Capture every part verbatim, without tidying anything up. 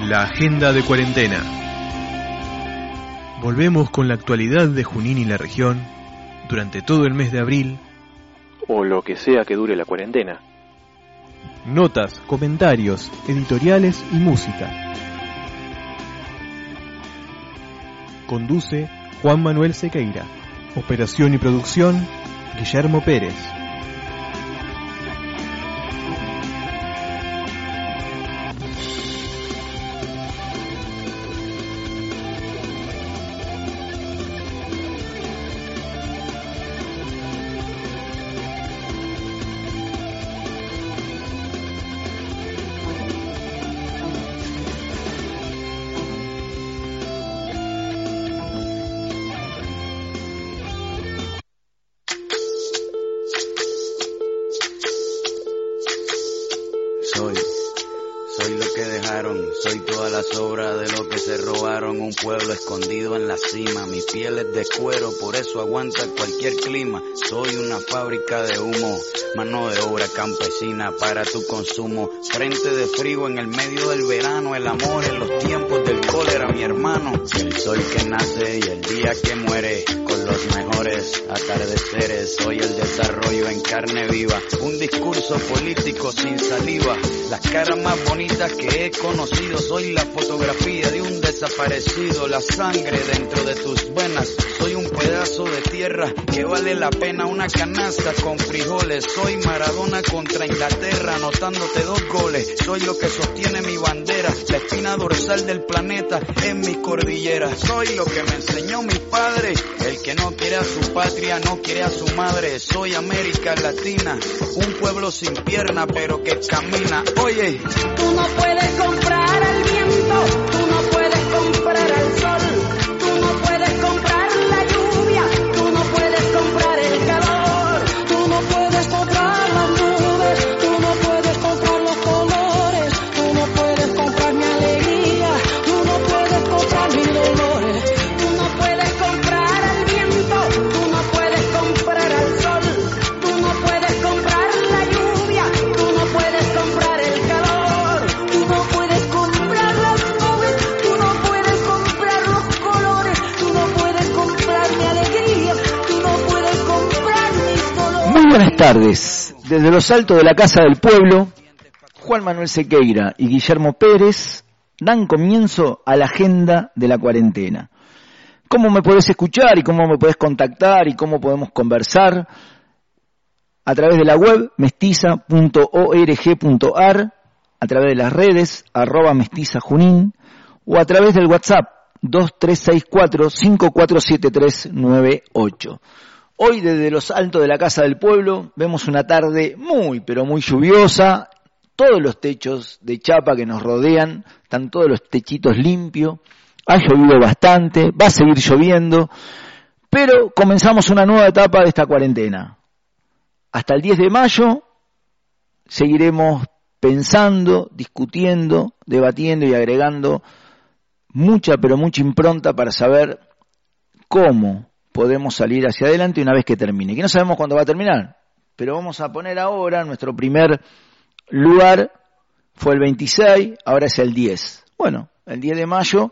La agenda de cuarentena. Volvemos con la actualidad de Junín y la región durante todo el mes de abril, o lo que sea que dure la cuarentena. Notas, comentarios, editoriales y música. Conduce Juan Manuel Sequeira. Operación y producción, Guillermo Pérez. Soy, soy lo que dejaron, soy todas las obras de lo que se robaron, un pueblo escondido en la cima, mi piel es de cuero, por eso aguanta cualquier clima, soy una fábrica de humo, mano de obra campesina para tu consumo, frente de frío en el medio del verano, el amor en los tiempos del cólera, mi hermano, el sol que nace y el día que muere, con los mejores atardeceres, soy el desarrollo en carne viva, un discurso político sin saliva, las caras más bonitas que he conocido, soy la fotografía de un desaparecido, la sangre dentro de tus venas, soy un pedazo de tierra que vale la pena una canasta con frijoles, soy Maradona contra Inglaterra anotándote dos goles, soy lo que sostiene mi bandera, la espina dorsal del planeta en mi cordillera, soy lo que me enseñó mi padre, el que no quiere a su patria no quiere a su madre, soy América Latina, un pueblo sin pierna pero que camina, oye, tú no puedes comprar al viento, tú no puedes comprar al sol, tú no puedes comprar la lluvia, tú no puedes comprar el calor, tú no puedes comprar las nubes, tú no puedes comprar los colores, tú no puedes comprar mi alegría, tú no puedes comprar mis dolores, tú no puedes comprar al viento, tú no puedes comprar al sol, tú no puedes comprar la lluvia, tú no puedes comprar el calor, tú no puedes comprar las nubes, tú no puedes comprar los colores, tú no puedes comprar mi alegría, tú no puedes comprar mis dolores. Muy buenas tardes. Desde los altos de la Casa del Pueblo, Juan Manuel Sequeira y Guillermo Pérez dan comienzo a la agenda de la cuarentena. ¿Cómo me podés escuchar y cómo me podés contactar y cómo podemos conversar? A través de la web mestiza punto org punto ar, a través de las redes arroba mestiza junín o a través del WhatsApp dos tres seis cuatro cinco cuatro siete tres nueve ocho. Hoy desde los altos de la Casa del Pueblo vemos una tarde muy pero muy lluviosa, todos los techos de chapa que nos rodean, están todos los techitos limpios, ha llovido bastante, va a seguir lloviendo, pero comenzamos una nueva etapa de esta cuarentena. Hasta el diez de mayo seguiremos pensando, discutiendo, debatiendo y agregando mucha, pero mucha impronta para saber cómo podemos salir hacia adelante una vez que termine. Que no sabemos cuándo va a terminar, pero vamos a poner ahora nuestro primer lugar, fue el veintiséis, ahora es el diez. Bueno, el diez de mayo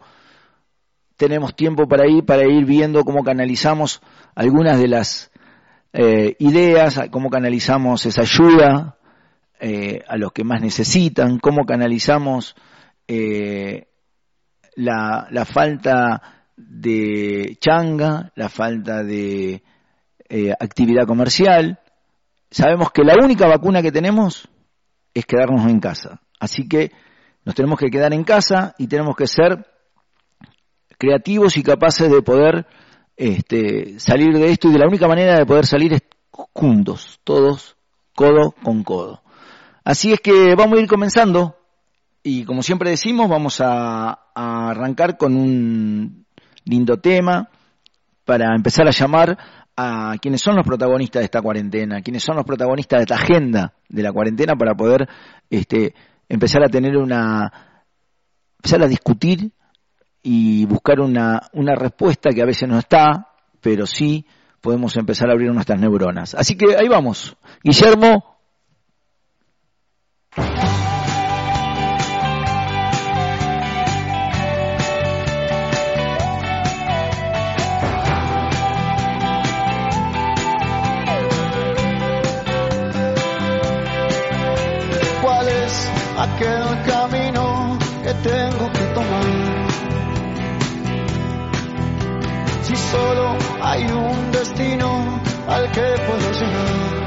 tenemos tiempo para ir, para ir viendo cómo canalizamos algunas de las Eh, ideas, cómo canalizamos esa ayuda eh, a los que más necesitan, cómo canalizamos eh, la, la falta de changa, la falta de eh, actividad comercial. Sabemos que la única vacuna que tenemos es quedarnos en casa, así que nos tenemos que quedar en casa y tenemos que ser creativos y capaces de poder Este, salir de esto, y de la única manera de poder salir es juntos, todos, codo con codo. Así es que vamos a ir comenzando, y como siempre decimos, vamos a, a arrancar con un lindo tema para empezar a llamar a quienes son los protagonistas de esta cuarentena, quienes son los protagonistas de esta agenda de la cuarentena, para poder este, empezar a tener una, empezar a discutir y buscar una, una respuesta que a veces no está, pero sí podemos empezar a abrir nuestras neuronas. Así que ahí vamos. Guillermo. aquel camino que tengo que tomar. Si solo hay un destino al que puedo llegar.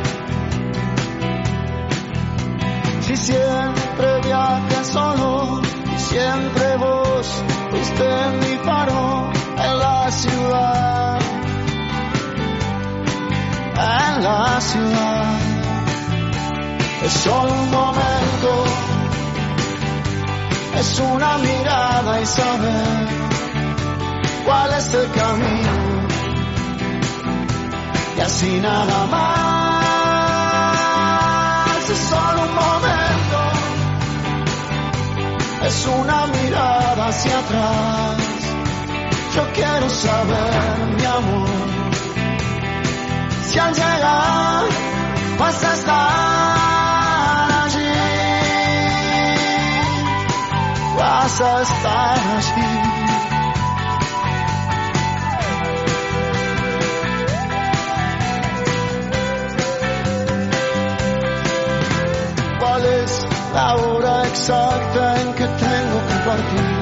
Si siempre viajé solo y siempre vos fuiste mi faro en la ciudad, en la ciudad. Es solo un momento, es una mirada y saber cuál es el camino, y así nada más. Es solo un momento, es una mirada hacia atrás. Yo quiero saber, mi amor, si al llegar vas a estar allí, vas a estar allí. ¿Cuál es la hora exacta en que tengo que partir?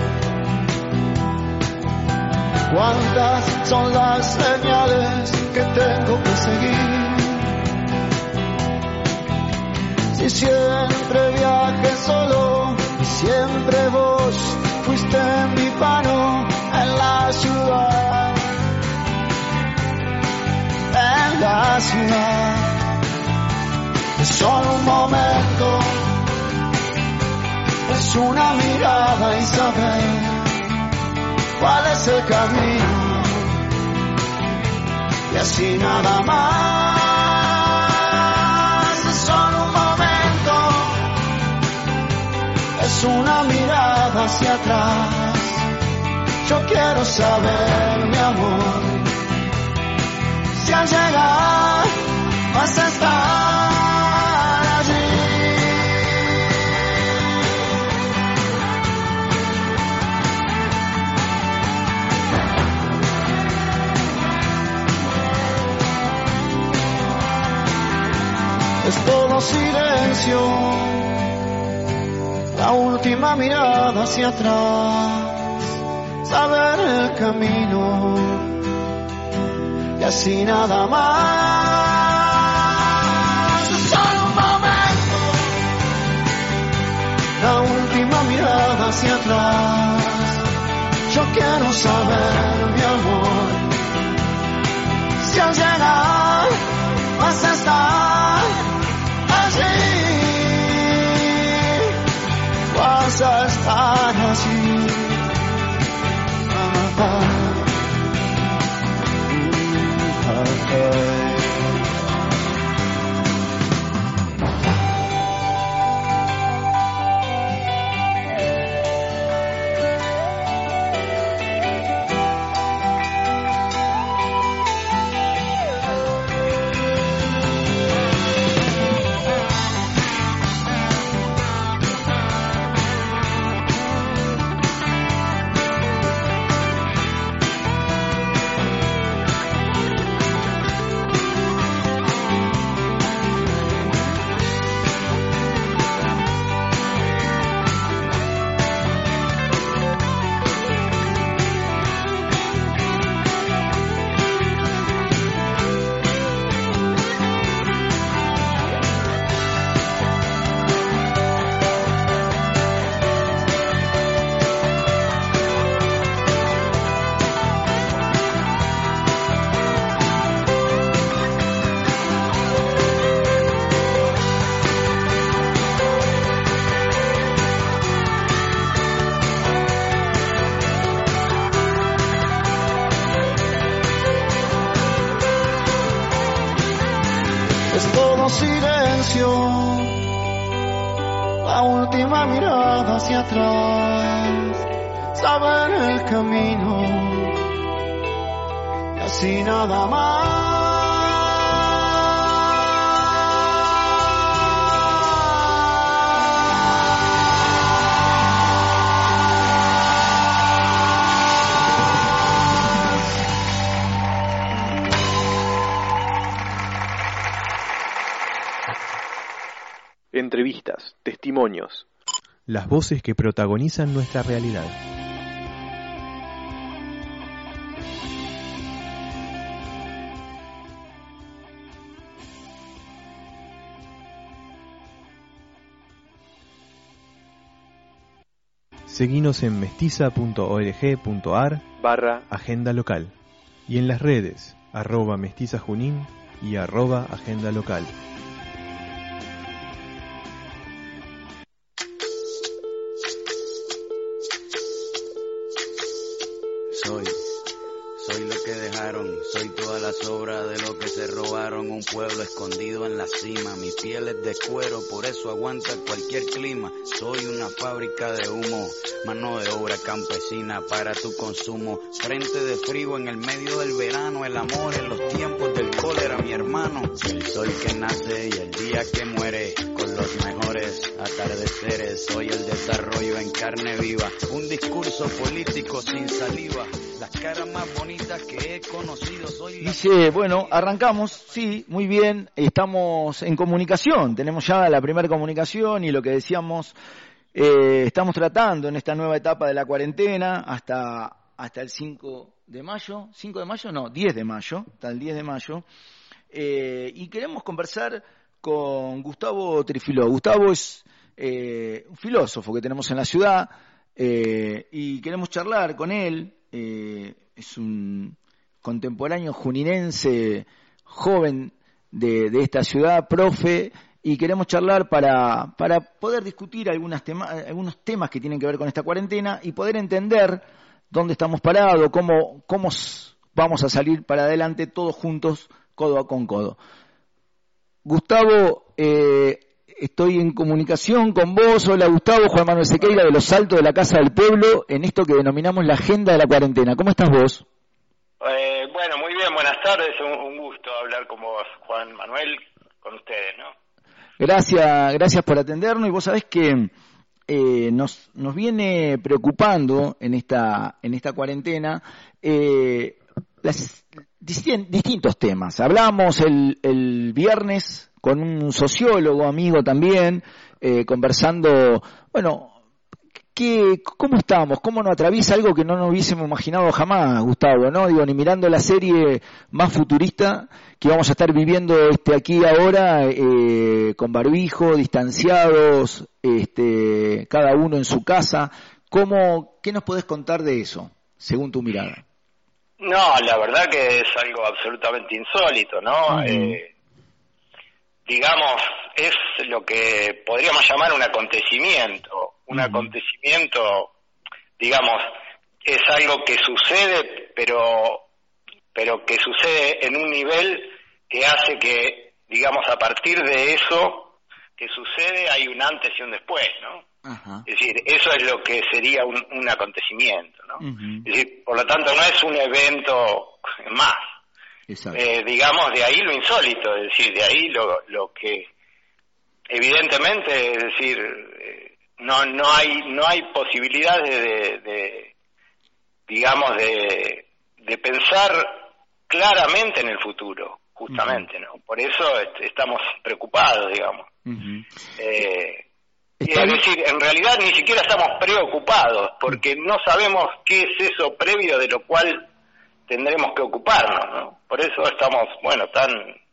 ¿Cuántas son las señales que tengo que seguir? Si siempre viajé solo y siempre vos fuiste mi mano en la ciudad, en la ciudad. Es solo un momento, es una mirada y saber cuál es el camino, y así nada más. Es solo un momento, es una mirada hacia atrás. Yo quiero saber, mi amor, si al llegar vas a estar. Es todo silencio, la última mirada hacia atrás, saber el camino, y así nada más. Es solo un momento, la última mirada hacia atrás. Yo quiero saber, mi amor, si al llegar vas a estar. Vas a estar así. Ah, ah, ah, ah. Silencio, la última mirada hacia atrás, saber el camino, y así nada más. Entrevistas, testimonios. Las voces que protagonizan nuestra realidad. Seguinos en mestiza punto org punto ar barra agenda local y en las redes arroba mestiza junín y arroba agenda local. Soy, soy lo que dejaron, soy toda la sobra de lo que se robaron, un pueblo escondido en la cima, mi piel es de cuero, por eso aguanta cualquier clima, soy una fábrica de humo, mano de obra campesina para tu consumo, frente de frío en el medio del verano, el amor en los tiempos del cólera, mi hermano, el sol que nace y el día que muere, con los mejores atardeceres, soy el desarrollo en carne viva, un discurso político sin saliva, las caras más bonitas que he conocido, soy la... Dice, bueno, arrancamos, sí, muy bien, estamos en comunicación, tenemos ya la primera comunicación y lo que decíamos, eh, estamos tratando en esta nueva etapa de la cuarentena hasta, hasta el cinco de mayo, cinco de mayo, no, diez de mayo, hasta el diez de mayo, eh, y queremos conversar con Gustavo Trifiló. Gustavo es eh, un filósofo que tenemos en la ciudad eh, y queremos charlar con él, eh, es un contemporáneo juninense, joven de, de esta ciudad, profe, y queremos charlar para, para poder discutir algunas tema, algunos temas que tienen que ver con esta cuarentena y poder entender dónde estamos parados, cómo, cómo vamos a salir para adelante todos juntos, codo con codo. Gustavo, eh, estoy en comunicación con vos. Hola Gustavo, Juan Manuel Sequeira de Los Altos de la Casa del Pueblo, en esto que denominamos la agenda de la cuarentena. ¿Cómo estás vos? Eh, bueno, muy bien, buenas tardes, un, un gusto hablar con vos, Juan Manuel, con ustedes, ¿no? Gracias, gracias por atendernos, y vos sabés que eh, nos, nos viene preocupando en esta, en esta cuarentena eh, las, distintos temas. Hablamos el, el viernes con un sociólogo, amigo también, eh, conversando, bueno, ¿qué, ¿cómo estamos? ¿Cómo nos atraviesa algo que no nos hubiésemos imaginado jamás, Gustavo? ¿No? Digo, ni mirando la serie más futurista que vamos a estar viviendo este aquí ahora, eh, con barbijo, distanciados, este, cada uno en su casa. ¿Cómo, ¿Qué nos podés contar de eso, según tu mirada? No, la verdad que es algo absolutamente insólito, ¿no? Uh-huh. Eh, digamos, es lo que podríamos llamar un acontecimiento. Un uh-huh. acontecimiento, digamos, es algo que sucede, pero pero que sucede en un nivel que hace que, digamos, a partir de eso que sucede hay un antes y un después, ¿no? Uh-huh. Es decir, eso es lo que sería un, un acontecimiento, ¿no? Uh-huh. Es decir, por lo tanto, no es un evento más. Eh, digamos, de ahí lo insólito, es decir, de ahí lo, lo que evidentemente, es decir, eh, no no hay no hay posibilidades de, de, de digamos, de, de pensar claramente en el futuro, justamente, uh-huh. ¿no? Por eso est- estamos preocupados, digamos. Uh-huh. Eh, Es decir, en realidad ni siquiera estamos preocupados, porque no sabemos qué es eso previo de lo cual tendremos que ocuparnos, ¿no? Por eso estamos, bueno, tan,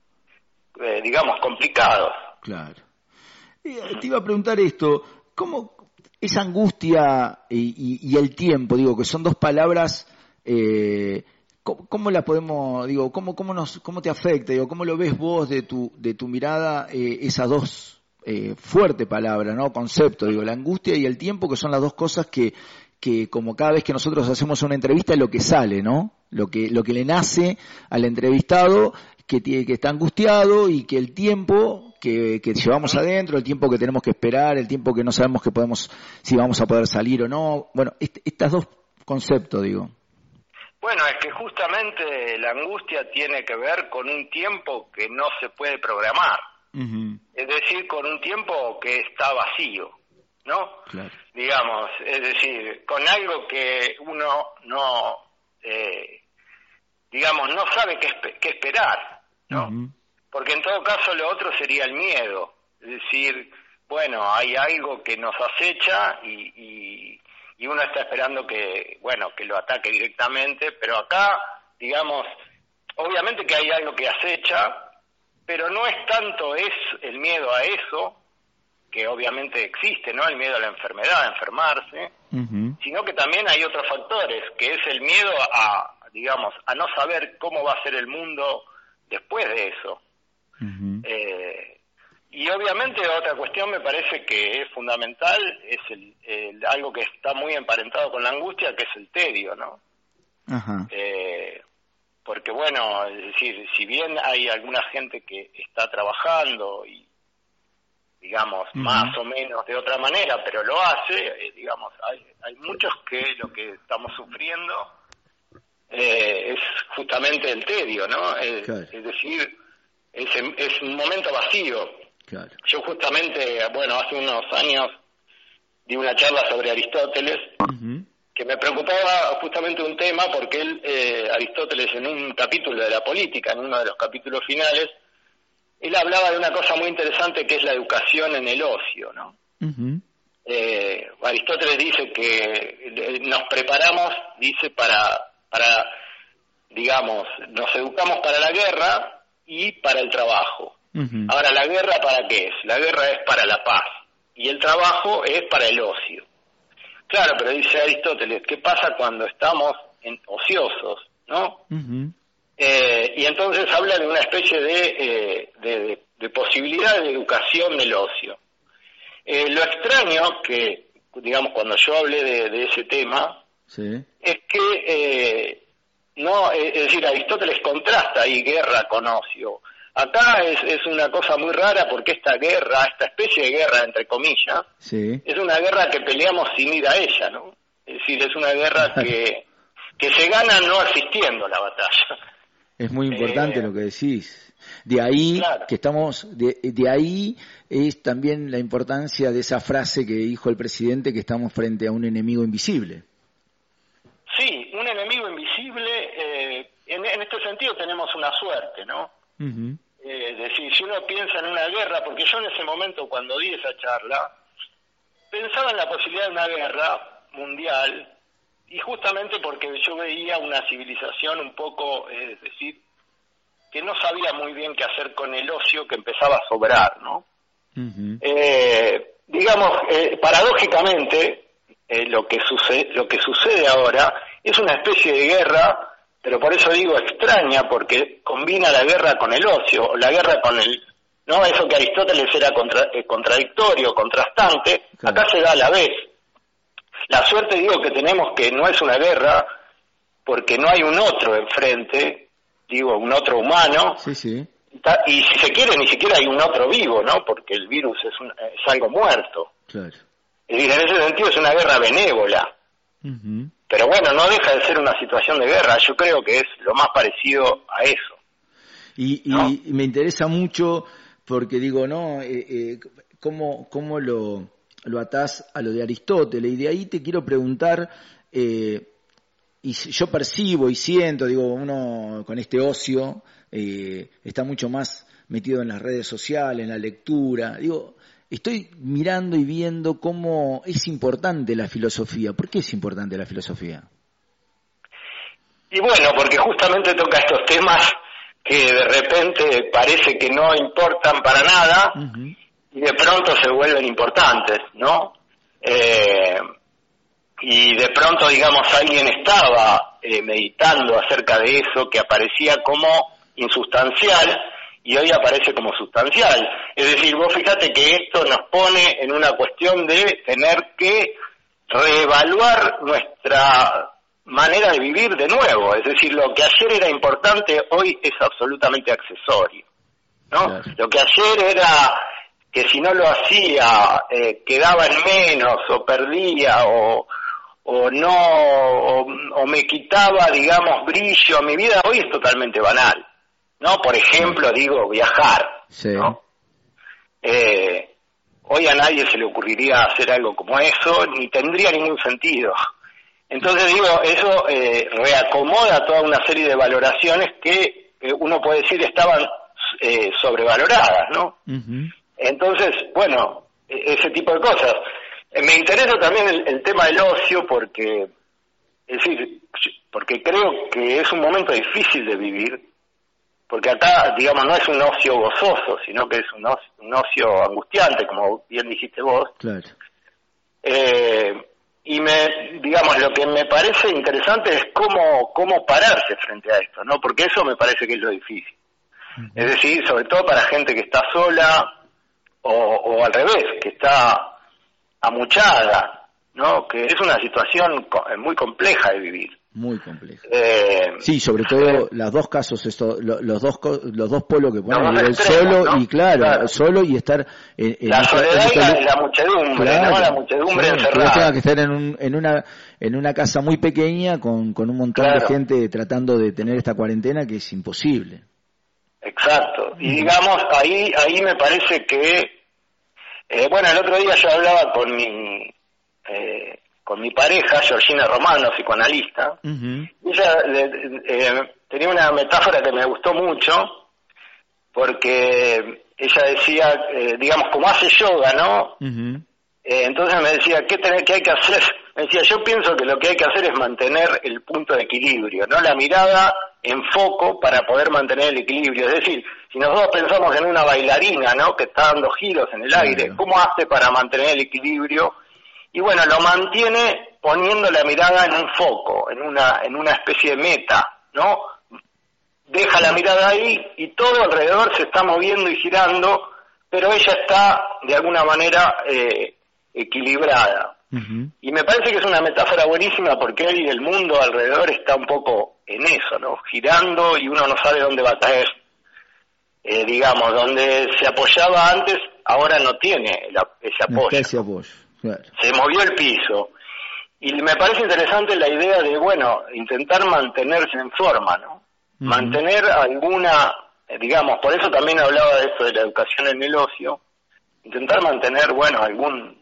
eh, digamos, complicados. Claro. Eh, te iba a preguntar esto, ¿cómo esa angustia y, y, y el tiempo, digo, que son dos palabras, eh, ¿cómo, cómo las podemos, digo, cómo, cómo nos, cómo te afecta, digo, cómo lo ves vos de tu, de tu mirada, eh, esas dos Eh, fuerte palabra, ¿no? Concepto, digo, la angustia y el tiempo, que son las dos cosas que, que como cada vez que nosotros hacemos una entrevista es lo que sale, ¿no? Lo que, lo que le nace al entrevistado, que tiene, que está angustiado, y que el tiempo que, que llevamos adentro, el tiempo que tenemos que esperar, el tiempo que no sabemos que podemos, si vamos a poder salir o no. Bueno, est- estos dos conceptos, digo. Bueno, es que justamente la angustia tiene que ver con un tiempo que no se puede programar. Uh-huh. Es decir, con un tiempo que está vacío, ¿no? Claro. Digamos, es decir, con algo que uno no, eh, digamos, no sabe qué, esp- qué esperar, ¿no? Uh-huh. Porque en todo caso lo otro sería el miedo. Es decir, bueno, hay algo que nos acecha y, y, y uno está esperando que, bueno, que lo ataque directamente, pero acá, digamos, obviamente que hay algo que acecha, pero no es tanto es el miedo a eso, que obviamente existe, ¿no? El miedo a la enfermedad, a enfermarse, uh-huh. sino que también hay otros factores, que es el miedo a, digamos, a no saber cómo va a ser el mundo después de eso. Uh-huh. Eh, y obviamente otra cuestión me parece que es fundamental, es el, el, algo que está muy emparentado con la angustia, que es el tedio, ¿no? Uh-huh. Eh, porque bueno, es decir, si bien hay alguna gente que está trabajando y digamos, uh-huh. más o menos de otra manera, pero lo hace, eh, digamos, hay, hay muchos que lo que estamos sufriendo eh, es justamente el tedio, ¿no? Es, claro. es decir, es, es un momento vacío. Claro. Yo justamente, bueno, hace unos años di una charla sobre Aristóteles, uh-huh. que me preocupaba justamente un tema, porque él, eh, Aristóteles, en un capítulo de la política, en uno de los capítulos finales, él hablaba de una cosa muy interesante que es la educación en el ocio, ¿no? Uh-huh. Eh, Aristóteles dice que nos preparamos, dice, para, para, digamos, nos educamos para la guerra y para el trabajo. Uh-huh. Ahora, ¿la guerra para qué es? La guerra es para la paz y el trabajo es para el ocio. Claro, pero dice Aristóteles, ¿qué pasa cuando estamos en ociosos, no? Uh-huh. Eh, y entonces habla de una especie de, eh, de, de, de posibilidad de educación del ocio. Eh, lo extraño que, digamos, cuando yo hablé de, de ese tema, sí. es que, eh, no, es decir, Aristóteles contrasta ahí guerra con ocio. Acá es, es una cosa muy rara porque esta guerra, esta especie de guerra, entre comillas, sí. es una guerra que peleamos sin ir a ella, ¿no? Es decir, es una guerra que, que se gana no asistiendo a la batalla. Es muy importante eh, lo que decís. De ahí claro. que estamos, de, de ahí es también la importancia de esa frase que dijo el presidente, que estamos frente a un enemigo invisible. Sí, un enemigo invisible. Eh, en, en este sentido tenemos una suerte, ¿no? Uh-huh. Eh, es decir, si uno piensa en una guerra, porque yo en ese momento cuando di esa charla pensaba en la posibilidad de una guerra mundial. Y justamente porque yo veía una civilización un poco, eh, es decir, que no sabía muy bien qué hacer con el ocio que empezaba a sobrar, ¿no? Uh-huh. Eh, digamos, eh, paradójicamente, eh, lo que sucede, lo que sucede ahora es una especie de guerra, pero por eso digo extraña, porque combina la guerra con el ocio, o la guerra con el, ¿no? Eso que Aristóteles era contra, eh, contradictorio, contrastante, claro. acá se da a la vez. La suerte, digo, que tenemos que no es una guerra, porque no hay un otro enfrente, digo, un otro humano, sí, sí. y si se quiere, ni siquiera hay un otro vivo, ¿no? Porque el virus es, un, es algo muerto. Claro. Es decir, en ese sentido es una guerra benévola. Uh-huh. Pero bueno, no deja de ser una situación de guerra, yo creo que es lo más parecido a eso. Y, ¿no? y me interesa mucho, porque digo, ¿no? Eh, eh, ¿cómo, cómo lo... lo atás a lo de Aristóteles, y de ahí te quiero preguntar, eh, y yo percibo y siento, digo, uno con este ocio eh, está mucho más metido en las redes sociales, en la lectura, digo, estoy mirando y viendo cómo es importante la filosofía. ¿Por qué es importante la filosofía? Y bueno, porque justamente toca estos temas que de repente parece que no importan para nada, uh-huh. y de pronto se vuelven importantes, ¿no? Eh, y de pronto, digamos, alguien estaba eh, meditando acerca de eso que aparecía como insustancial y hoy aparece como sustancial. Es decir, vos fíjate que esto nos pone en una cuestión de tener que reevaluar nuestra manera de vivir de nuevo. Es decir, lo que ayer era importante hoy es absolutamente accesorio, ¿no? Claro. Lo que ayer era que si no lo hacía eh, quedaba en menos o perdía o, o no o, o me quitaba, digamos, brillo a mi vida, hoy es totalmente banal, ¿no? Por ejemplo, digo, viajar, sí. ¿no? Eh, hoy a nadie se le ocurriría hacer algo como eso, ni tendría ningún sentido. Entonces digo, eso eh, reacomoda toda una serie de valoraciones que eh, uno puede decir estaban eh, sobrevaloradas, ¿no? Uh-huh. Entonces, bueno, ese tipo de cosas. Eh, me interesa también el, el tema del ocio porque, es decir, porque creo que es un momento difícil de vivir, porque acá, digamos, no es un ocio gozoso, sino que es un ocio, un ocio angustiante, como bien dijiste vos. Claro. Eh, y me, digamos, lo que me parece interesante es cómo, cómo pararse frente a esto, ¿no? Porque eso me parece que es lo difícil. Uh-huh. Es decir, sobre todo para gente que está sola, o, o al revés, que está amuchada, ¿no? Que es una situación muy compleja de vivir. Muy compleja. Eh, sí, sobre todo eh, los dos casos, esto, los, los dos los dos polos que ponen, el extremos, solo ¿no? y claro, claro, solo y estar en, en la esta, soledad en esta, y la, la muchedumbre, claro, ¿no? La muchedumbre sí, encerrada. Que tenga que estar en un, en una en una casa muy pequeña con, con un montón claro. de gente tratando de tener esta cuarentena que es imposible. Exacto. Y digamos, ahí ahí me parece que eh, bueno, el otro día yo hablaba con mi eh, con mi pareja, Georgina Romano, psicoanalista, uh-huh. y ella eh, tenía una metáfora que me gustó mucho, porque ella decía, eh, digamos, como hace yoga, ¿no? Uh-huh. Eh, entonces me decía, ¿qué, tener, ¿qué hay que hacer? Me decía, yo pienso que lo que hay que hacer es mantener el punto de equilibrio, ¿no? La mirada en foco para poder mantener el equilibrio. Es decir, si nosotros pensamos en una bailarina, ¿no? Que está dando giros en el aire, uh-huh. ¿cómo hace para mantener el equilibrio? Y bueno, lo mantiene poniendo la mirada en un foco, en una en una especie de meta, ¿no? Deja la mirada ahí y todo alrededor se está moviendo y girando, pero ella está de alguna manera eh, equilibrada. Uh-huh. Y me parece que es una metáfora buenísima porque hoy el mundo alrededor está un poco en eso, ¿no? Girando y uno no sabe dónde va a caer. Eh, digamos, donde se apoyaba antes, ahora no tiene la, ese apoyo. No ese apoyo. Claro. Se movió el piso. Y me parece interesante la idea de, bueno, intentar mantenerse en forma, ¿no? Uh-huh. Mantener alguna, digamos, por eso también hablaba de esto de la educación en el ocio, intentar mantener, bueno, algún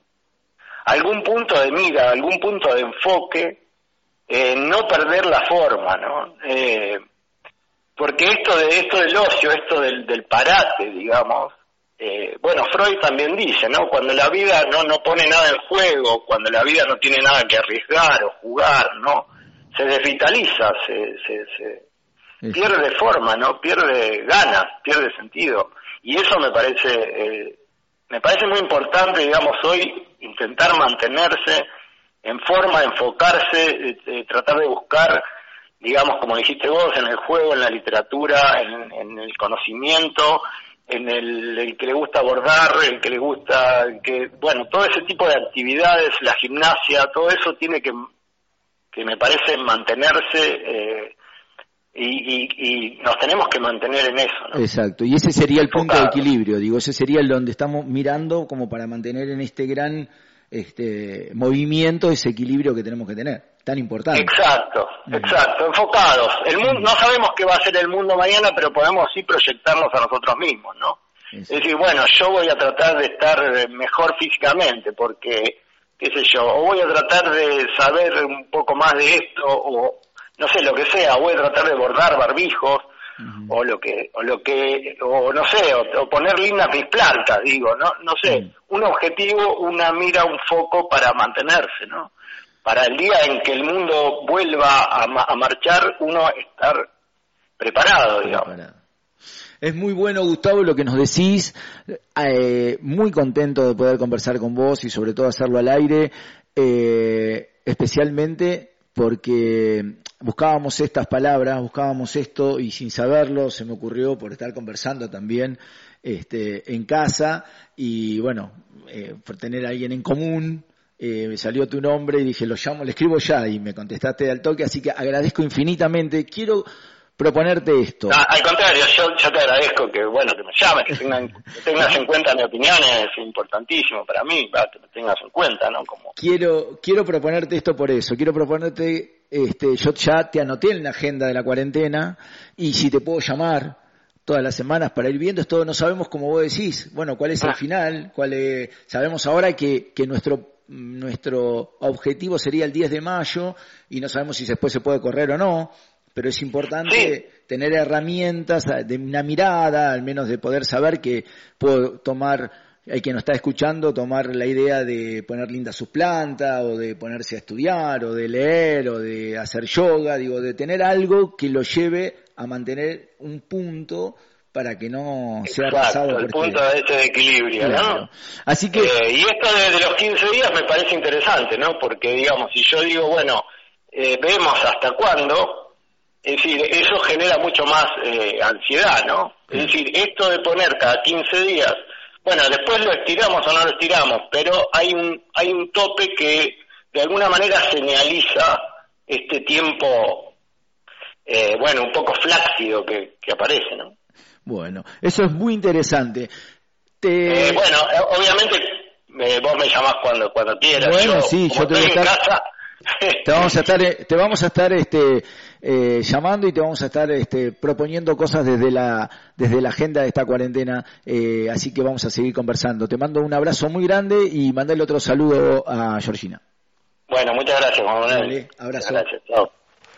algún punto de mira, algún punto de enfoque, eh, no perder la forma, ¿no? Eh, porque esto de esto del ocio, esto del, del parate, digamos, Eh, bueno, Freud también dice, ¿no? Cuando la vida no no pone nada en juego, cuando la vida no tiene nada que arriesgar o jugar, ¿no? Se desvitaliza, se, se, se pierde forma, ¿no? Pierde ganas, pierde sentido. Y eso me parece eh, me parece muy importante, digamos, hoy intentar mantenerse en forma, enfocarse, eh, eh, tratar de buscar, digamos, como dijiste vos, en el juego, en la literatura, en, en el conocimiento, en el, el que le gusta bordar, el que le gusta, el que bueno, todo ese tipo de actividades, la gimnasia, todo eso tiene que, que me parece mantenerse eh, y, y, y nos tenemos que mantener en eso, ¿no? Exacto, y ese sería el punto de equilibrio, digo, ese sería el donde estamos mirando como para mantener en este gran este movimiento ese equilibrio que tenemos que tener, tan importante. Exacto, mm. exacto, enfocados. El mundo, no sabemos qué va a ser el mundo mañana, pero podemos sí proyectarnos a nosotros mismos, ¿no? Exacto. Es decir, bueno, yo voy a tratar de estar mejor físicamente, porque, qué sé yo, o voy a tratar de saber un poco más de esto, o no sé, lo que sea, voy a tratar de bordar barbijos, uh-huh. o lo que, o lo que, o no sé, o, o poner lindas mis plantas, digo, no, no sé, uh-huh. un objetivo, una mira, un foco para mantenerse, ¿no? Para el día en que el mundo vuelva a, ma- a marchar, uno estar preparado, digamos. Preparado. Es muy bueno, Gustavo, lo que nos decís, eh, muy contento de poder conversar con vos y sobre todo hacerlo al aire, eh, especialmente porque buscábamos estas palabras, buscábamos esto y sin saberlo se me ocurrió por estar conversando también este, en casa y bueno, eh, por tener a alguien en común. Eh, me salió tu nombre y dije, lo llamo, le escribo ya y me contestaste al toque, así que agradezco infinitamente. Quiero proponerte esto. Ah, al contrario, yo, yo te agradezco que, bueno, que me llames, que, tengan, que tengas en cuenta mi opinión, es importantísimo para mí, va, que me tengas en cuenta, ¿no? Como... Quiero, quiero proponerte esto por eso, quiero proponerte, este, yo ya te anoté en la agenda de la cuarentena y si te puedo llamar todas las semanas para ir viendo esto, no sabemos como vos decís, bueno, cuál es el final, cuál es, sabemos ahora que, que nuestro nuestro objetivo sería el diez de mayo y no sabemos si después se puede correr o no, pero es importante sí. tener herramientas de una mirada, al menos de poder saber que puedo tomar hay quien nos está escuchando tomar la idea de poner linda sus plantas, o de ponerse a estudiar, o de leer, o de hacer yoga, digo, de tener algo que lo lleve a mantener un punto para que no sea pasado por el este... punto de ese equilibrio, claro. ¿No? Así que... Eh, y esto de, de los quince días me parece interesante, ¿no? Porque, digamos, si yo digo, bueno, eh, vemos hasta cuándo, es decir, eso genera mucho más eh, ansiedad, ¿no? Sí. Es decir, esto de poner cada quince días, bueno, después lo estiramos o no lo estiramos, pero hay un, hay un tope que de alguna manera señaliza este tiempo, eh, bueno, un poco flácido que, que aparece, ¿no? Bueno, eso es muy interesante. Te... Eh, bueno, obviamente eh, vos me llamás cuando cuando quieras. Bueno, yo, sí, yo te voy a estar... Casa... te vamos a estar, te vamos a estar, este, eh, llamando y te vamos a estar, este, proponiendo cosas desde la, desde la agenda de esta cuarentena. Eh, así que vamos a seguir conversando. Te mando un abrazo muy grande y mandale otro saludo a Georgina. Bueno, muchas gracias, Juan Manuel. Vale, abrazo. Muchas gracias, chao.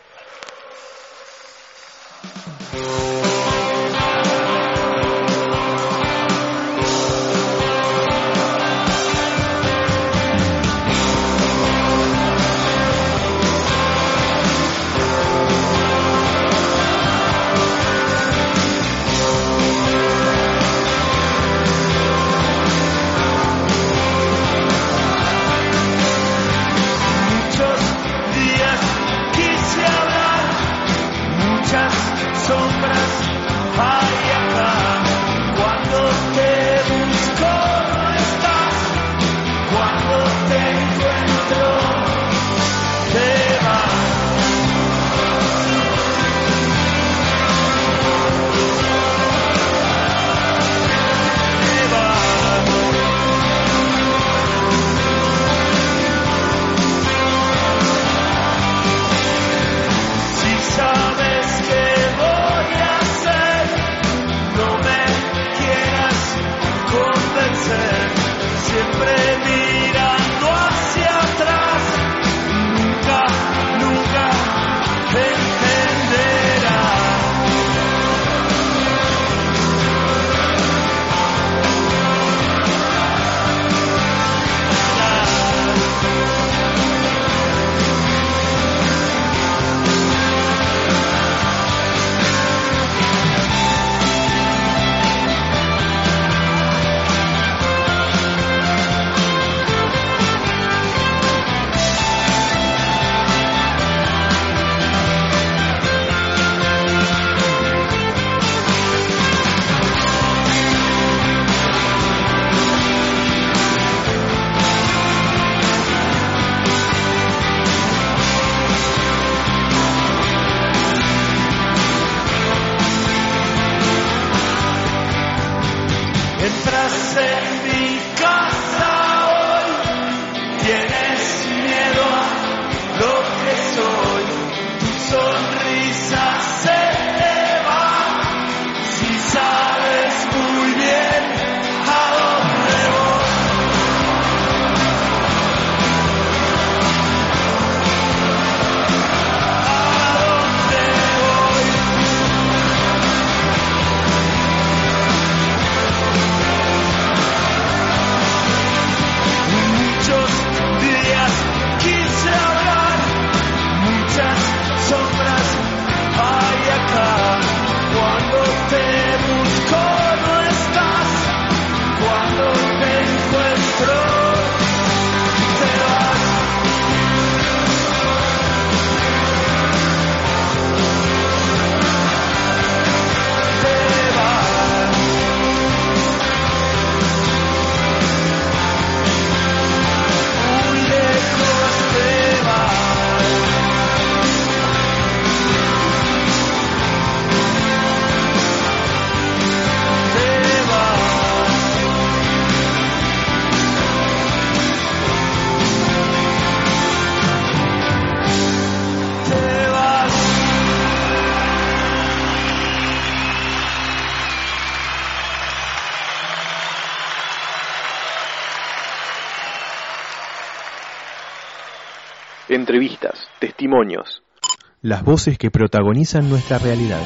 Entrevistas, testimonios. Las voces que protagonizan nuestra realidad.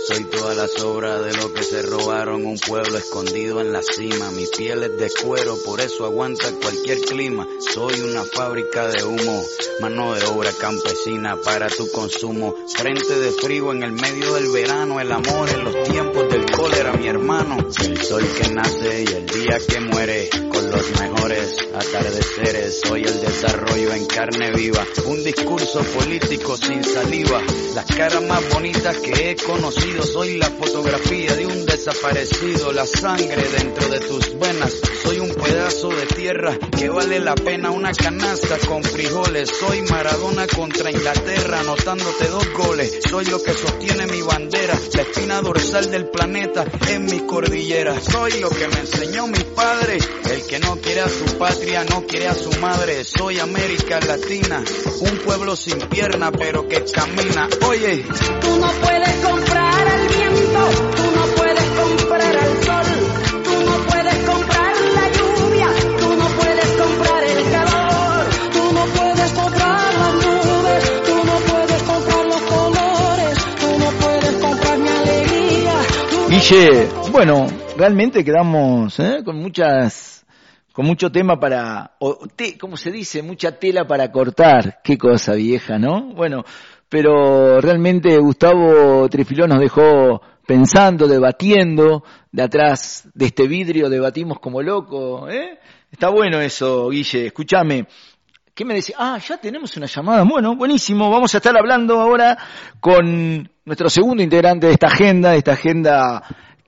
Soy toda la sobra de lo que se robaron, un pueblo escondido en la cima. Mi piel es de cuero, por eso aguanta cualquier clima. Soy una fábrica de humo, mano de obra campesina para tu consumo. Frente de frío en el medio del verano, el amor en los tiempos del cólera, mi hermano. El sol que nace y el día que muere, con los mejores atardeceres. Soy el desarrollo en carne viva, un discurso político sin saliva. Las caras más bonitas que he conocido, soy la fotografía de un desaparecido. La sangre dentro de tus venas, soy un pedazo de tierra que vale la pena una canasta con frijoles. Soy Maradona contra Inglaterra, anotándote dos goles. Soy lo que sostiene mi bandera, la espina dorsal del planeta en mi cordillera. Soy lo que me enseñó mi padre, el que no quiere a su patria, no quiere a su madre. Soy América Latina, un pueblo sin pierna pero que camina. Oye, tú no puedes comprar al viento, tú no puedes comprar al sol, tú no puedes comprar la lluvia, tú no puedes comprar el calor, tú no puedes comprar las nubes, tú no puedes comprar los colores, tú no puedes comprar mi alegría. Guille, bueno, realmente quedamos ¿eh? con muchas, con mucho tema para, o te, ¿cómo se dice? Mucha tela para cortar. Qué cosa vieja, ¿no? Bueno, pero realmente Gustavo Trifiló nos dejó pensando, debatiendo, de atrás de este vidrio debatimos como locos, ¿eh? Está bueno eso, Guille. Escúchame, ¿qué me decía? Ah, ya tenemos una llamada. Bueno, buenísimo. Vamos a estar hablando ahora con nuestro segundo integrante de esta agenda, de esta agenda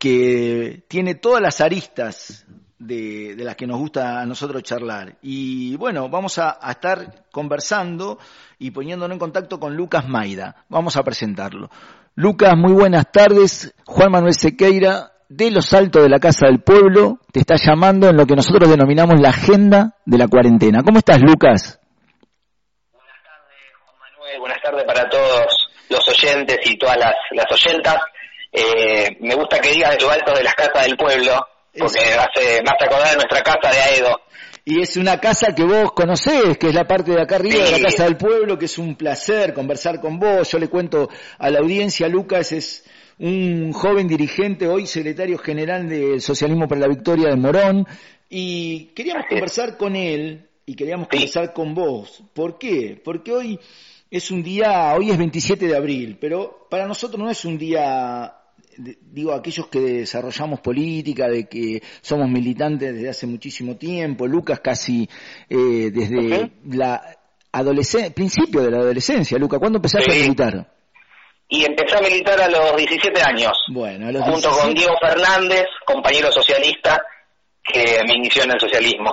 que tiene todas las aristas de, de las que nos gusta a nosotros charlar. Y bueno, vamos a, a estar conversando y poniéndonos en contacto con Lucas Maida. Vamos a presentarlo. Lucas, muy buenas tardes. Juan Manuel Sequeira, de Los Altos de la Casa del Pueblo, te está llamando en lo que nosotros denominamos la agenda de la cuarentena. ¿Cómo estás, Lucas? Buenas tardes, Juan Manuel. Buenas tardes para todos los oyentes y todas las, las oyentas. Eh, me gusta que digas de Los Altos de las Casas del Pueblo, porque es... hace más acordar de nuestra casa de Aedo. Y es una casa que vos conocés, que es la parte de acá arriba sí. de la Casa del Pueblo, que es un placer conversar con vos. Yo le cuento a la audiencia, Lucas es un joven dirigente, hoy secretario general del Socialismo para la Victoria de Morón, y queríamos Así conversar es. con él, y queríamos sí. conversar con vos. ¿Por qué? Porque hoy es un día, hoy es veintisiete de abril, pero para nosotros no es un día... digo, aquellos que desarrollamos política, de que somos militantes desde hace muchísimo tiempo, Lucas casi eh, desde okay. la adolescencia, principio de la adolescencia. Lucas, ¿cuándo empezaste sí. a militar? Y empecé a militar a los diecisiete años, bueno, a los junto diecisiete... con Diego Fernández, compañero socialista, que me inició en el socialismo.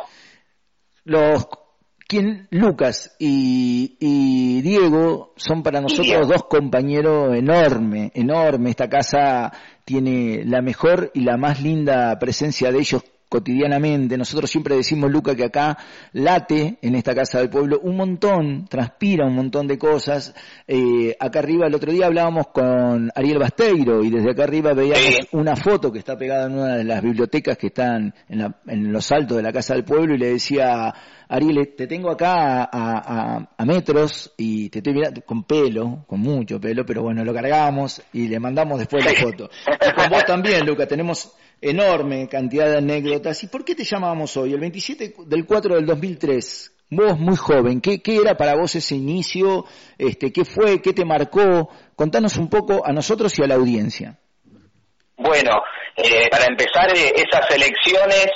Los quien Lucas y, y Diego son para nosotros dos compañeros enormes, enorme. Esta casa tiene la mejor y la más linda presencia de ellos cotidianamente. Nosotros siempre decimos, Lucas, que acá late en esta Casa del Pueblo un montón, transpira un montón de cosas. Eh, acá arriba, el otro día hablábamos con Ariel Basteiro y desde acá arriba veíamos sí. una foto que está pegada en una de las bibliotecas que están en, la, en los altos de la Casa del Pueblo, y le decía, Ariel, te tengo acá a, a, a metros y te estoy mirando con pelo, con mucho pelo, pero bueno, lo cargamos y le mandamos después la foto. Y con vos también, Lucas, tenemos enorme cantidad de anécdotas. ¿Y por qué te llamábamos hoy? El veintisiete del cuatro del dos mil tres, vos muy joven, ¿qué, qué era para vos ese inicio? Este, ¿Qué fue? ¿Qué te marcó? Contanos un poco a nosotros y a la audiencia. Bueno, eh, para empezar, eh, esas elecciones,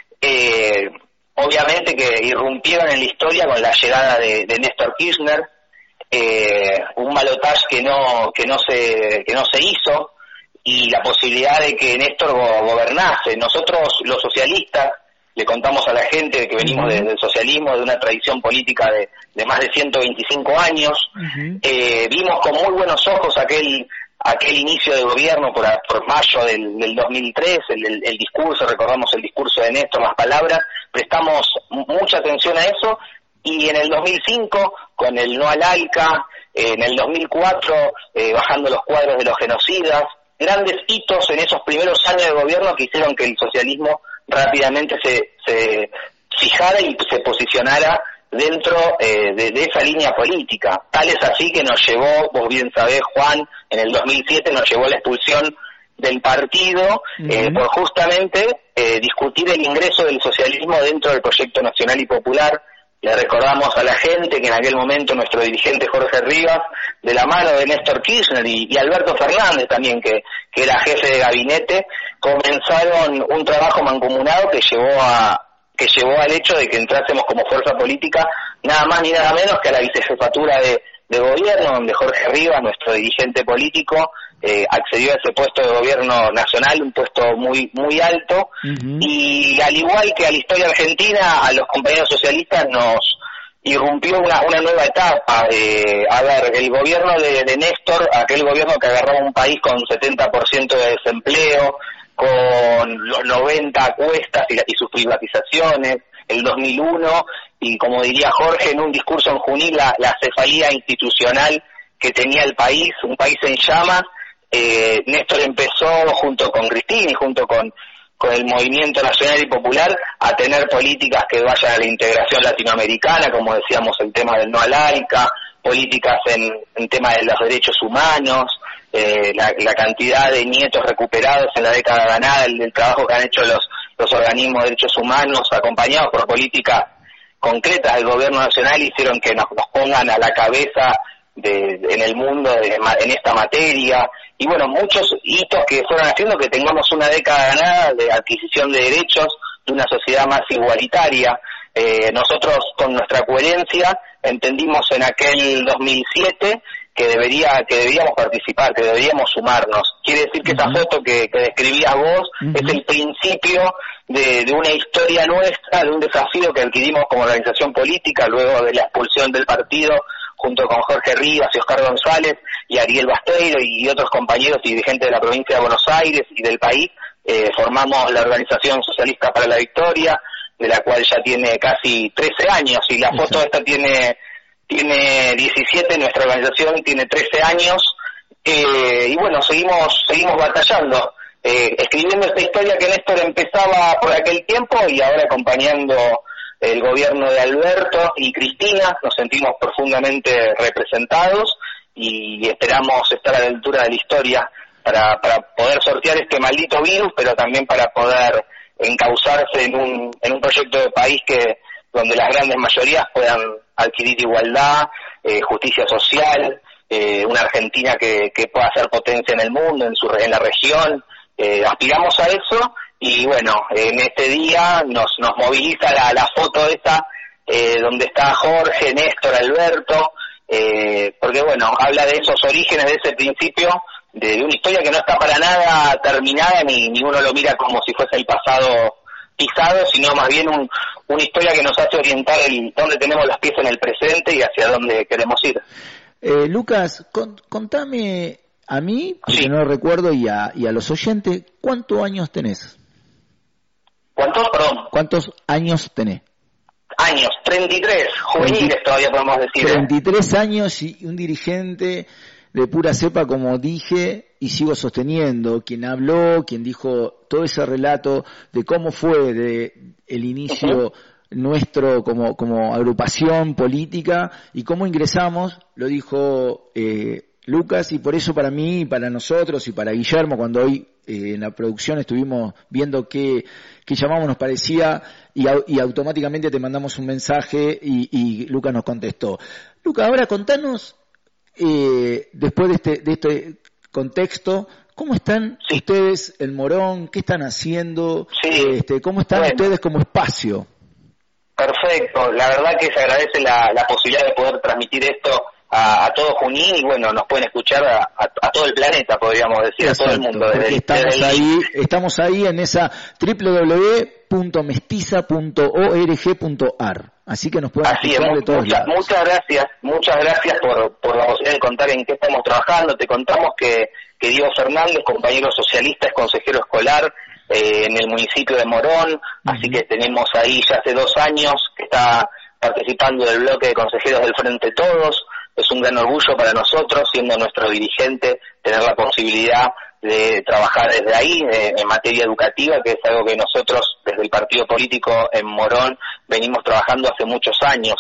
eh, obviamente que irrumpieron en la historia con la llegada de, de Néstor Kirchner, eh, un balotaje que no, que no se, que no se hizo, y la posibilidad de que Néstor gobernase. Nosotros, los socialistas, le contamos a la gente que venimos uh-huh. de, del socialismo, de una tradición política de, de más de ciento veinticinco años, uh-huh. eh, vimos con muy buenos ojos aquel aquel inicio de gobierno por, por mayo del, del dos mil tres, el, el, el discurso, recordamos el discurso de Néstor, las palabras, prestamos mucha atención a eso, y en el dos mil cinco, con el no al ALCA, eh, en el dos mil cuatro, eh, bajando los cuadros de los genocidas, grandes hitos en esos primeros años de gobierno que hicieron que el socialismo rápidamente se, se fijara y se posicionara dentro eh, de, de esa línea política. Tal es así que nos llevó, vos bien sabés, Juan, en el dos mil siete nos llevó a la expulsión del partido uh-huh. eh, por justamente eh, discutir el ingreso del socialismo dentro del proyecto nacional y popular. Le recordamos a la gente que en aquel momento nuestro dirigente Jorge Rivas, de la mano de Néstor Kirchner y, y Alberto Fernández también, que, que era jefe de gabinete, comenzaron un trabajo mancomunado que llevó a que llevó al hecho de que entrásemos como fuerza política nada más ni nada menos que a la vicejefatura de, de gobierno, donde Jorge Rivas, nuestro dirigente político, eh, accedió a ese puesto de gobierno nacional, un puesto muy muy alto, uh-huh. y al igual que a la historia argentina, a los compañeros socialistas nos irrumpió una, una nueva etapa. Eh, a ver, el gobierno de, de Néstor, aquel gobierno que agarraba un país con setenta por ciento de desempleo, con los noventa a cuestas y, y sus privatizaciones, el dos mil uno, y como diría Jorge en un discurso en Junín, la, la cefalía institucional que tenía el país, un país en llamas. eh, Néstor empezó junto con Cristina y junto con, con el Movimiento Nacional y Popular a tener políticas que vayan a la integración latinoamericana, como decíamos, el tema del no al AICA, políticas en, en tema de los derechos humanos, eh, la, la cantidad de nietos recuperados en la década ganada, el, el trabajo que han hecho los, los organismos de derechos humanos, acompañados por políticas concretas del gobierno nacional, hicieron que nos, nos pongan a la cabeza de, de, en el mundo de, en esta materia, y bueno, muchos hitos que fueron haciendo que tengamos una década ganada de adquisición de derechos, de una sociedad más igualitaria. Eh, nosotros, con nuestra coherencia, entendimos en aquel dos mil siete que debería que debíamos participar, que deberíamos sumarnos. Quiere decir que uh-huh. esa foto que, que describías vos uh-huh. es el principio de, de una historia nuestra, de un desafío que adquirimos como organización política luego de la expulsión del partido, junto con Jorge Rivas y Oscar González y Ariel Basteiro y otros compañeros y dirigentes de la provincia de Buenos Aires y del país. Eh, formamos la Organización Socialista para la Victoria, de la cual ya tiene casi trece años, y la foto esta tiene tiene diecisiete, nuestra organización tiene trece años, eh, y bueno, seguimos seguimos batallando, eh, escribiendo esta historia que Néstor empezaba por aquel tiempo, y ahora acompañando el gobierno de Alberto y Cristina. Nos sentimos profundamente representados y esperamos estar a la altura de la historia para, para poder sortear este maldito virus, pero también para poder encauzarse en un en un proyecto de país que donde las grandes mayorías puedan adquirir igualdad, eh, justicia social, eh, una Argentina que, que pueda ser potencia en el mundo, en su en la región. Eh, aspiramos a eso, y bueno, en este día nos nos moviliza la, la foto esa eh, donde está Jorge, Néstor, Alberto, eh, porque bueno, habla de esos orígenes, de ese principio, de, de una historia que no está para nada terminada, ni, ni uno lo mira como si fuese el pasado pisado, sino más bien un, una historia que nos hace orientar el dónde tenemos los pies en el presente y hacia dónde queremos ir. Eh, Lucas, con, contame a mí, porque sí. no recuerdo, y a, y a los oyentes, ¿cuántos años tenés? ¿Cuántos? Perdón. ¿Cuántos años tenés? Años, treinta y tres, juveniles todavía podemos decir. treinta y tres años y un dirigente de pura cepa, como dije, y sigo sosteniendo, quien habló, quien dijo todo ese relato de cómo fue de el inicio uh-huh. nuestro como como agrupación política y cómo ingresamos, lo dijo eh, Lucas, y por eso para mí, y para nosotros y para Guillermo, cuando hoy eh, en la producción estuvimos viendo qué, qué llamamos nos parecía, y, y automáticamente te mandamos un mensaje y, y Lucas nos contestó. Lucas, ahora contanos, eh, después de este, de este contexto, ¿cómo están sí. ustedes en Morón? ¿Qué están haciendo? Sí. Este, ¿Cómo están bueno. ustedes como espacio? Perfecto, la verdad que se agradece la, la posibilidad de poder transmitir esto a, a todo Junín, y bueno, nos pueden escuchar a, a, a todo el planeta, podríamos decir, Exacto, a todo el mundo. Desde, estamos desde ahí, el... estamos ahí en esa doble u doble u doble u punto mestiza punto org punto ar, así que nos pueden Así escuchar es, de todos mucha, lados. Muchas gracias, muchas gracias por, por la posibilidad de contar en qué estamos trabajando. Te contamos que, que Diego Fernández, compañero socialista, es consejero escolar eh, en el municipio de Morón, uh-huh. así que tenemos ahí ya hace dos años que está participando del bloque de consejeros del Frente Todos. Es un gran orgullo para nosotros, siendo nuestro dirigente, tener la posibilidad de trabajar desde ahí eh, en materia educativa, que es algo que nosotros desde el partido político en Morón venimos trabajando hace muchos años.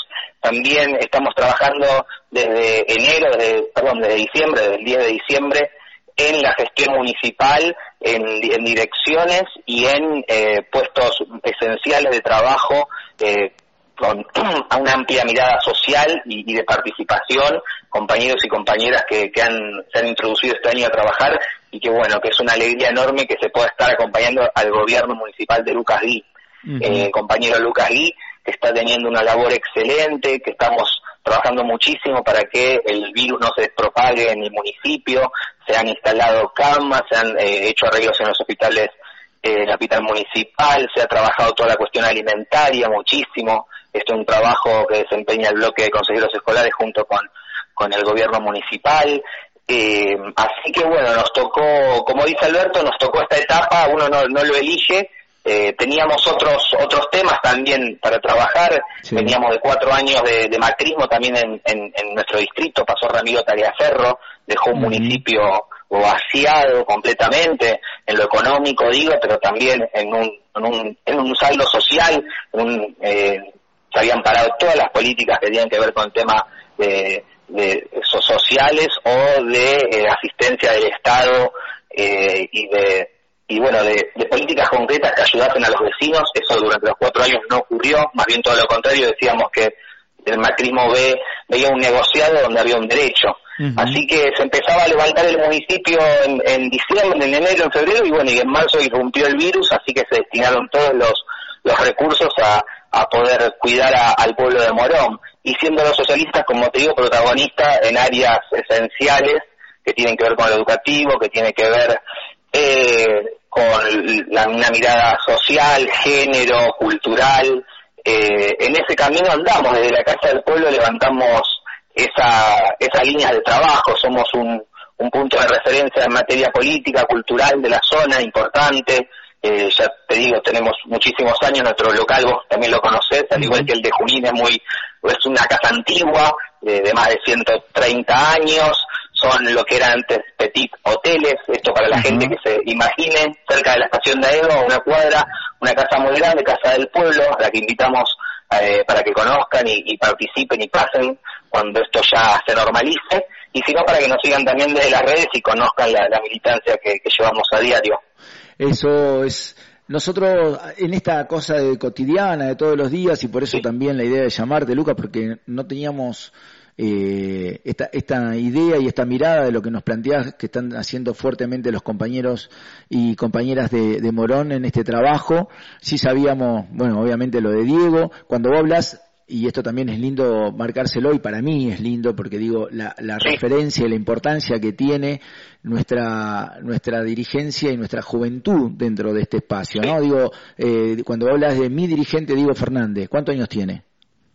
también estamos trabajando desde enero, desde, perdón, desde diciembre, desde el diez de diciembre, en la gestión municipal, en, en direcciones y en eh, puestos esenciales de trabajo, eh, con a una amplia mirada social y, y de participación, compañeros y compañeras que, que han, se han introducido este año a trabajar, y que bueno, que es una alegría enorme que se pueda estar acompañando al gobierno municipal de Lucas Gui, uh-huh. eh, compañero Lucas Gui, que está teniendo una labor excelente, que estamos trabajando muchísimo para que el virus no se propague en el municipio. Se han instalado camas, se han eh, hecho arreglos en los hospitales, eh, en el hospital municipal, se ha trabajado toda la cuestión alimentaria muchísimo. Esto es un trabajo que desempeña el bloque de consejeros escolares junto con, con el gobierno municipal. Eh, así que bueno, nos tocó, como dice Alberto, nos tocó esta etapa, uno no, no lo elige. Eh, teníamos otros otros temas también para trabajar, sí. Veníamos de cuatro años de, de macrismo también en, en, en nuestro distrito. Pasó Ramiro Tagliaferro, dejó un uh-huh. municipio vaciado completamente, en lo económico digo, pero también en un en un, en un saldo social. Un, eh, se habían parado todas las políticas que tienen que ver con temas de, de esos sociales o de eh, asistencia del Estado eh, y de y bueno, de, de políticas concretas que ayudasen a los vecinos. Eso durante los cuatro años no ocurrió, más bien todo lo contrario. Decíamos que el macrismo ve, veía un negociado donde había un derecho. Uh-huh. Así que se empezaba a levantar el municipio en, en diciembre, en enero, en febrero, y bueno, y en marzo irrumpió el virus, así que se destinaron todos los, los recursos a, a poder cuidar a, al pueblo de Morón. Y siendo los socialistas, como te digo, protagonistas en áreas esenciales que tienen que ver con lo educativo, que tiene que ver eh, con la, una mirada social, género, cultural. Eh, en ese camino andamos. Desde la Casa del Pueblo levantamos esa esa línea de trabajo. Somos un, un punto de referencia en materia política, cultural de la zona, importante. Eh, ya te digo, tenemos muchísimos años. Nuestro local, vos también lo conocés, al igual que el de Junín, es muy es una casa antigua, de, de más de ciento treinta años. Son lo que eran antes petit hoteles, esto para la uh-huh. gente que se imagine, cerca de la estación de Aedo, una cuadra, una casa muy grande, Casa del Pueblo, a la que invitamos eh, para que conozcan y, y participen y pasen cuando esto ya se normalice, y si no, para que nos sigan también desde las redes y conozcan la, la militancia que, que llevamos a diario. Eso es... Nosotros, en esta cosa de cotidiana, de todos los días, y por eso sí. también la idea de llamarte, Lucas, porque no teníamos... Eh, esta, esta idea y esta mirada de lo que nos planteás que están haciendo fuertemente los compañeros y compañeras de, de Morón en este trabajo. Sí sabíamos, bueno, obviamente lo de Diego. Cuando vos hablas, y esto también es lindo marcárselo, y para mí es lindo porque digo, la, la sí. referencia y la importancia que tiene nuestra nuestra dirigencia y nuestra juventud dentro de este espacio, ¿no? Digo, eh, cuando hablas de mi dirigente, Diego Fernández, ¿cuántos años tiene?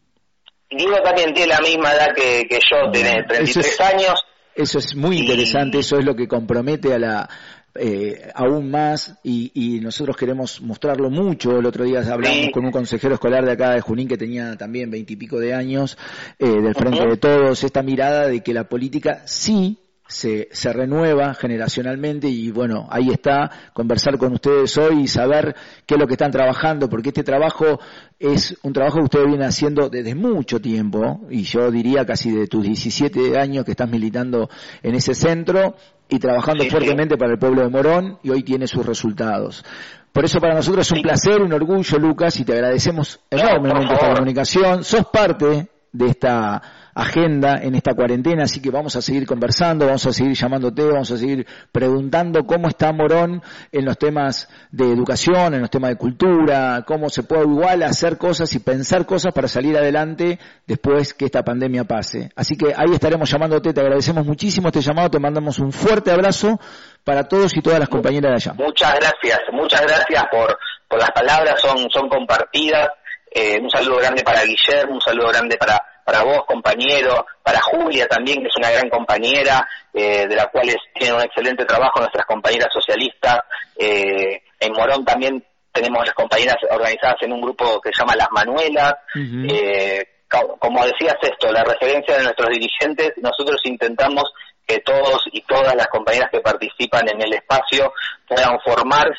Diego también tiene la misma edad que, que yo, tiene treinta y tres años. Eso es muy interesante, y... eso es lo que compromete a la eh, aún más, y, y nosotros queremos mostrarlo mucho. El otro día hablamos sí. con un consejero escolar de acá de Junín que tenía también veintipico de años, eh, del Frente uh-huh. de Todos, esta mirada de que la política sí se, se renueva generacionalmente, y bueno, ahí está, conversar con ustedes hoy y saber qué es lo que están trabajando, porque este trabajo es un trabajo que ustedes vienen haciendo desde mucho tiempo, y yo diría casi de tus diecisiete años que estás militando en ese centro y trabajando sí, fuertemente sí. para el pueblo de Morón, y hoy tiene sus resultados. Por eso para nosotros es un sí. placer, un orgullo, Lucas, y te agradecemos enormemente esta comunicación. Sos parte de esta agenda en esta cuarentena, así que vamos a seguir conversando, vamos a seguir llamándote, vamos a seguir preguntando cómo está Morón en los temas de educación, en los temas de cultura, cómo se puede igual hacer cosas y pensar cosas para salir adelante después que esta pandemia pase. Así que ahí estaremos llamándote, te agradecemos muchísimo este llamado, te mandamos un fuerte abrazo para todos y todas las compañeras de allá. Muchas gracias, muchas gracias por, por las palabras, son, son compartidas. Eh, un saludo grande para Guillermo, un saludo grande para para vos, compañero, para Julia también, que es una gran compañera, eh, de la cual tienen un excelente trabajo nuestras compañeras socialistas. Eh, en Morón también tenemos las compañeras organizadas en un grupo que se llama Las Manuelas. Uh-huh. Eh, como decías esto, la referencia de nuestros dirigentes, nosotros intentamos que todos y todas las compañeras que participan en el espacio puedan formarse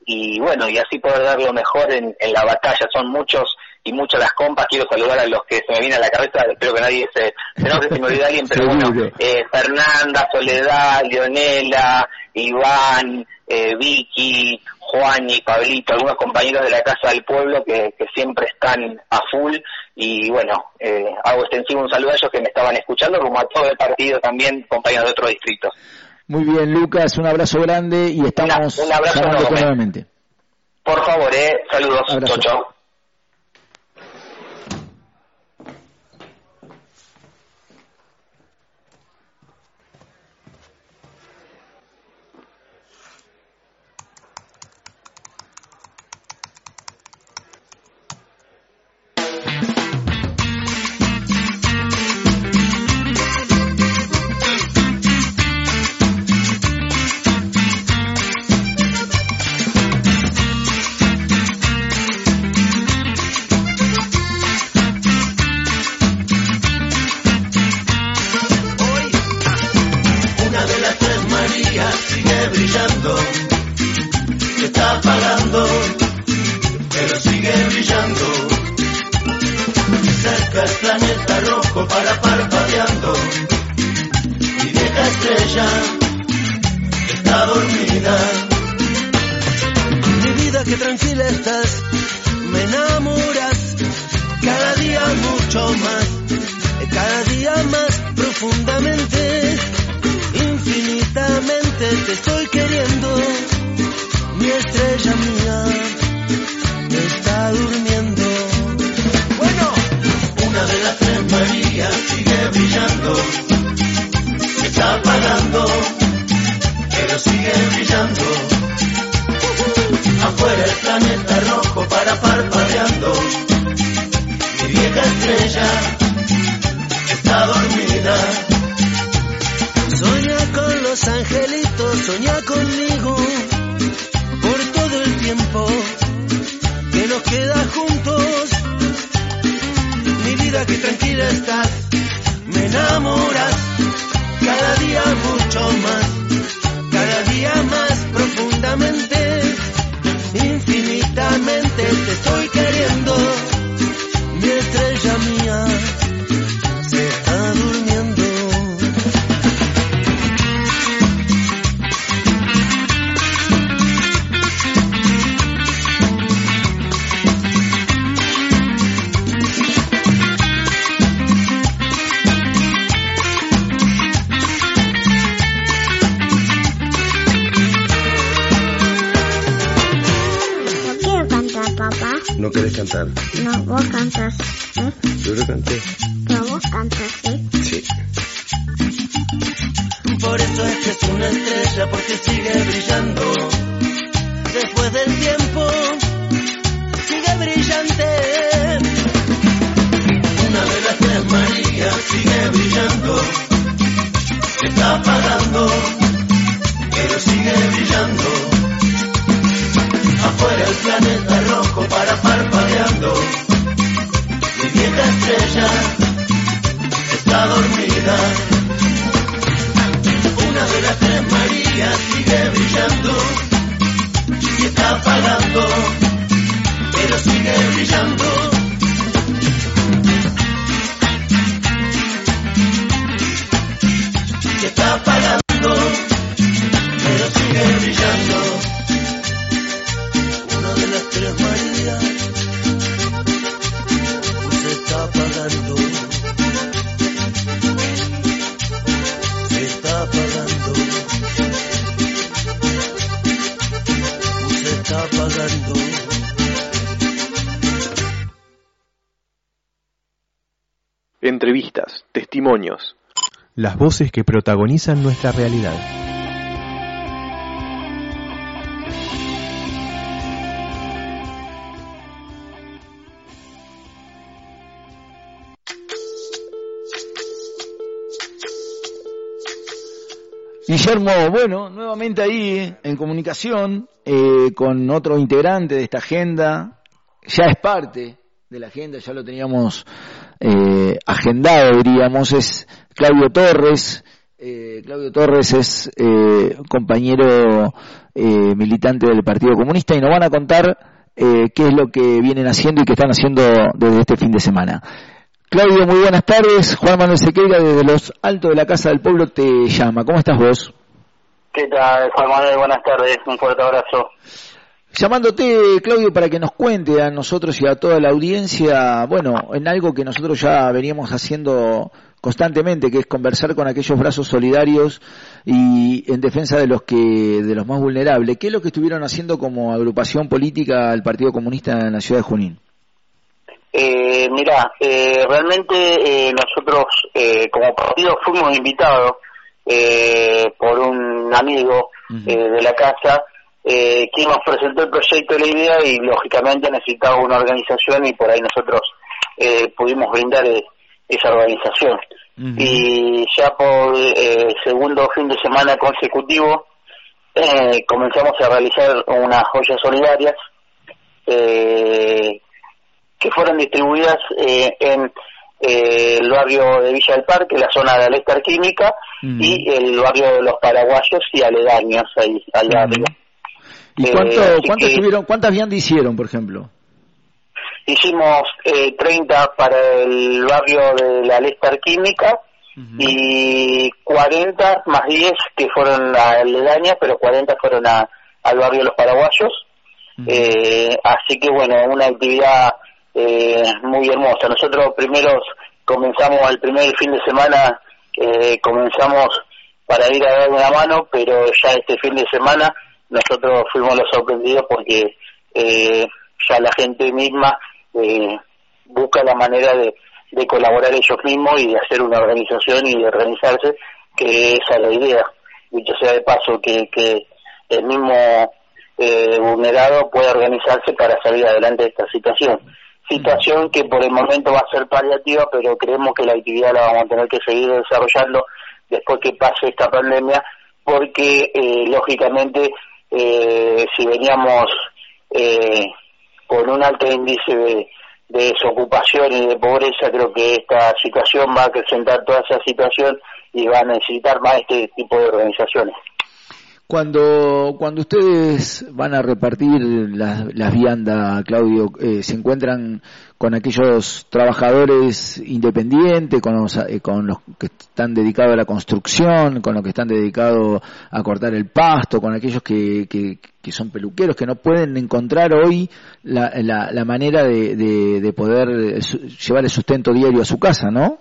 y bueno, y así poder dar lo mejor en, en la batalla. Son muchos y muchas las compas. Quiero saludar a los que se me vienen a la cabeza, espero que nadie se, se enoje si me olvida alguien, pero bueno, eh, Fernanda, Soledad, Leonela, Iván, eh, Vicky, Juan y Pablito, algunos compañeros de la Casa del Pueblo que, que siempre están a full, y bueno, eh, hago extensivo un saludo a ellos que me estaban escuchando, como a todo el partido también, compañeros de otros distritos. Muy bien, Lucas, un abrazo grande y estamos Una, un abrazo nuevamente. Por favor, eh, saludos, abrazo. chau, chau. Entrevistas, testimonios. Las voces que protagonizan nuestra realidad. Guillermo, bueno, nuevamente ahí en comunicación eh, con otro integrante de esta agenda, ya es parte de la agenda, ya lo teníamos eh, agendado, diríamos, es Claudio Torres, Eh, Claudio Torres es eh, compañero eh, militante del Partido Comunista y nos van a contar eh, qué es lo que vienen haciendo y qué están haciendo desde este fin de semana. Claudio, muy buenas tardes. Juan Manuel Sequeira desde los Altos de la Casa del Pueblo te llama. ¿Cómo estás vos? ¿Qué tal, Juan Manuel? Buenas tardes. Un fuerte abrazo. Llamándote, Claudio, para que nos cuente a nosotros y a toda la audiencia, bueno, en algo que nosotros ya veníamos haciendo constantemente, que es conversar con aquellos brazos solidarios y en defensa de los que de los más vulnerables. ¿Qué es lo que estuvieron haciendo como agrupación política el Partido Comunista en la ciudad de Junín? Eh, mirá, eh, realmente eh, nosotros eh, como partido fuimos invitados eh, por un amigo uh-huh. eh, de la casa eh, quien nos presentó el proyecto de la idea y lógicamente necesitaba una organización y por ahí nosotros eh, pudimos brindar eh, esa organización. Uh-huh. Y ya por eh, segundo fin de semana consecutivo eh, comenzamos a realizar unas joyas solidarias eh, que fueron distribuidas eh, en eh, el barrio de Villa del Parque, la zona de Alestar Química, uh-huh. y el barrio de los Paraguayos y aledaños ahí al barrio. Uh-huh. ¿Y cuánto, eh, cuánto estuvieron, cuántas viandas hicieron, por ejemplo? Hicimos eh, treinta para el barrio de la Alestar Química uh-huh. y cuarenta más diez que fueron a aledañas, pero cuarenta fueron a, al barrio de los Paraguayos. Uh-huh. Eh, así que bueno, una actividad Eh, muy hermosa. Nosotros primeros comenzamos el primer fin de semana eh, comenzamos para ir a dar una mano, pero ya este fin de semana nosotros fuimos los sorprendidos porque eh, ya la gente misma eh, busca la manera de, de colaborar ellos mismos y de hacer una organización y de organizarse, que esa es la idea. Dicho sea de paso, que, que el mismo eh, vulnerado pueda organizarse para salir adelante de esta situación. Situación que por el momento va a ser paliativa, pero creemos que la actividad la vamos a tener que seguir desarrollando después que pase esta pandemia, porque eh, lógicamente eh, si veníamos eh, con un alto índice de, de desocupación y de pobreza, creo que esta situación va a acrecentar toda esa situación y va a necesitar más este tipo de organizaciones. Cuando cuando ustedes van a repartir las, las viandas, Claudio, eh, ¿se encuentran con aquellos trabajadores independientes, con los, eh, con los que están dedicados a la construcción, con los que están dedicados a cortar el pasto, con aquellos que, que, que son peluqueros, que no pueden encontrar hoy la, la, la manera de, de, de poder llevar el sustento diario a su casa, ¿no?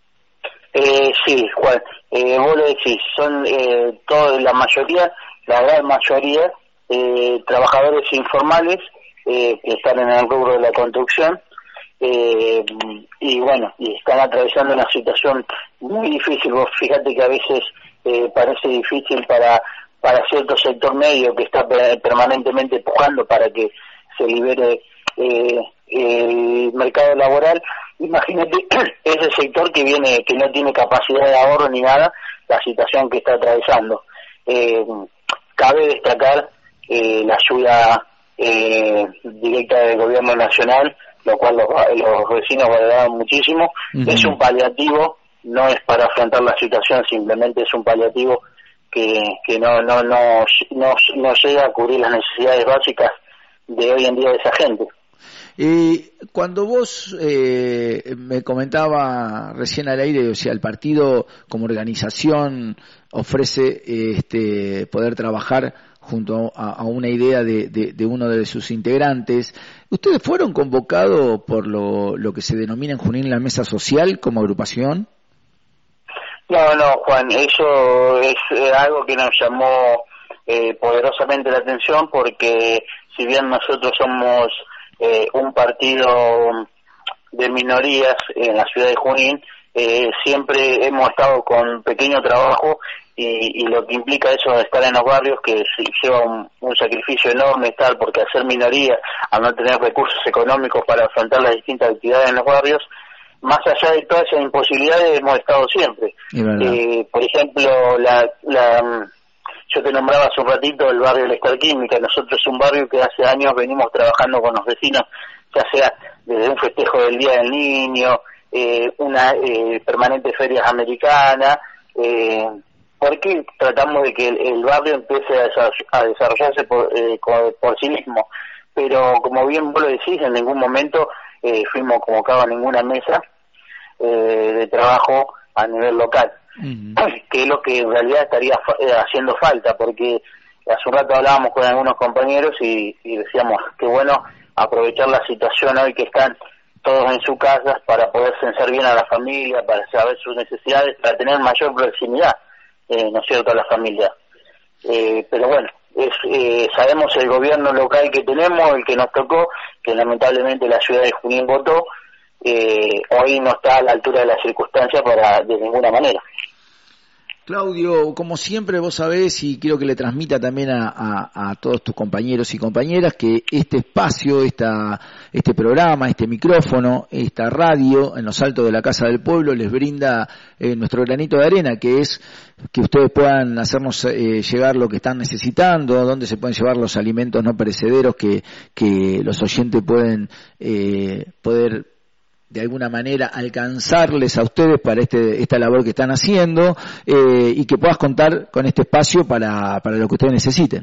Eh, sí, Juan, eh, vos lo decís, son eh, toda la mayoría, la gran mayoría, eh, trabajadores informales eh, que están en el rubro de la construcción eh, y bueno, y están atravesando una situación muy difícil. Vos fíjate que a veces eh, parece difícil para para cierto sector medio que está permanentemente empujando para que se libere eh, el mercado laboral. Imagínate ese sector que viene, que no tiene capacidad de ahorro ni nada, la situación que está atravesando. Eh, cabe destacar eh, la ayuda eh, directa del gobierno nacional, lo cual los, los vecinos valoraron muchísimo. Uh-huh. Es un paliativo, no es para afrontar la situación, simplemente es un paliativo que, que no, no, no, no, no llega a cubrir las necesidades básicas de hoy en día de esa gente. Eh, cuando vos eh, me comentaba recién al aire, o sea, el partido como organización ofrece este poder trabajar junto a, a una idea de, de, de uno de sus integrantes. ¿Ustedes fueron convocados por lo, lo que se denomina en Junín la mesa social como agrupación? No, no, Juan, eso es eh, algo que nos llamó eh, poderosamente la atención, porque si bien nosotros somos Eh, un partido de minorías en la ciudad de Junín, eh, siempre hemos estado con pequeño trabajo y, y lo que implica eso de estar en los barrios, que lleva un, un sacrificio enorme estar, porque al ser minoría, al no tener recursos económicos para afrontar las distintas actividades en los barrios, más allá de todas esas imposibilidades hemos estado siempre. Eh, por ejemplo, la, la yo te nombraba hace un ratito el barrio de la Alestar Química. Nosotros es un barrio que hace años venimos trabajando con los vecinos, ya sea desde un festejo del Día del Niño, eh, una eh, permanente ferias americanas, eh, ¿por qué tratamos de que el, el barrio empiece a, desarroll- a desarrollarse por, eh, por, por sí mismo? Pero como bien vos lo decís, en ningún momento eh, fuimos convocados a ninguna mesa eh, de trabajo a nivel local, uh-huh. que es lo que en realidad estaría fa- eh, haciendo falta, porque hace un rato hablábamos con algunos compañeros y, y decíamos que bueno aprovechar la situación hoy que están todos en sus casas para poder censar bien a la familia, para saber sus necesidades, para tener mayor proximidad, eh, ¿no es cierto?, a la familia. Eh, pero bueno, es, eh, sabemos el gobierno local que tenemos, el que nos tocó, que lamentablemente la ciudad de Junín votó, eh, hoy no está a la altura de las circunstancias para de ninguna manera. Claudio, como siempre vos sabés, y quiero que le transmita también a, a, a todos tus compañeros y compañeras, que este espacio, esta, este programa, este micrófono, esta radio en los altos de la Casa del Pueblo les brinda eh, nuestro granito de arena, que es que ustedes puedan hacernos eh, llegar lo que están necesitando, dónde se pueden llevar los alimentos no perecederos que, que los oyentes pueden eh, poder de alguna manera alcanzarles a ustedes para este esta labor que están haciendo, eh, y que puedas contar con este espacio para, para lo que ustedes necesiten.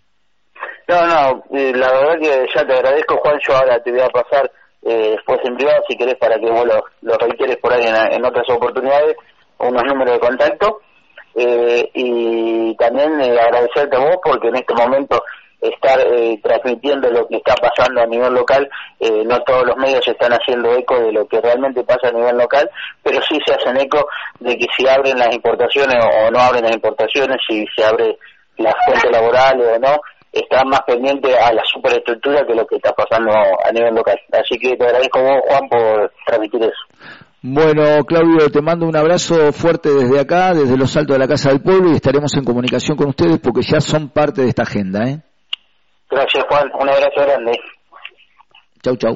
No, no, eh, la verdad que ya te agradezco, Juan. Yo ahora te voy a pasar eh, después en privado, si querés, para que vos lo, lo reiteres por ahí en, en otras oportunidades, unos números de contacto, eh, y también eh, agradecerte a vos porque en este momento estar eh, transmitiendo lo que está pasando a nivel local, eh, no todos los medios están haciendo eco de lo que realmente pasa a nivel local, pero sí se hacen eco de que si abren las importaciones o, o no abren las importaciones, si se abre las fuentes laborales o no, están más pendientes a la superestructura que lo que está pasando a nivel local. Así que te agradezco vos, Juan, por transmitir eso. Bueno, Claudio, te mando un abrazo fuerte desde acá, desde los altos de la Casa del Pueblo, y estaremos en comunicación con ustedes porque ya son parte de esta agenda, ¿eh? Gracias, Juan. Un abrazo grande. Chau, chau.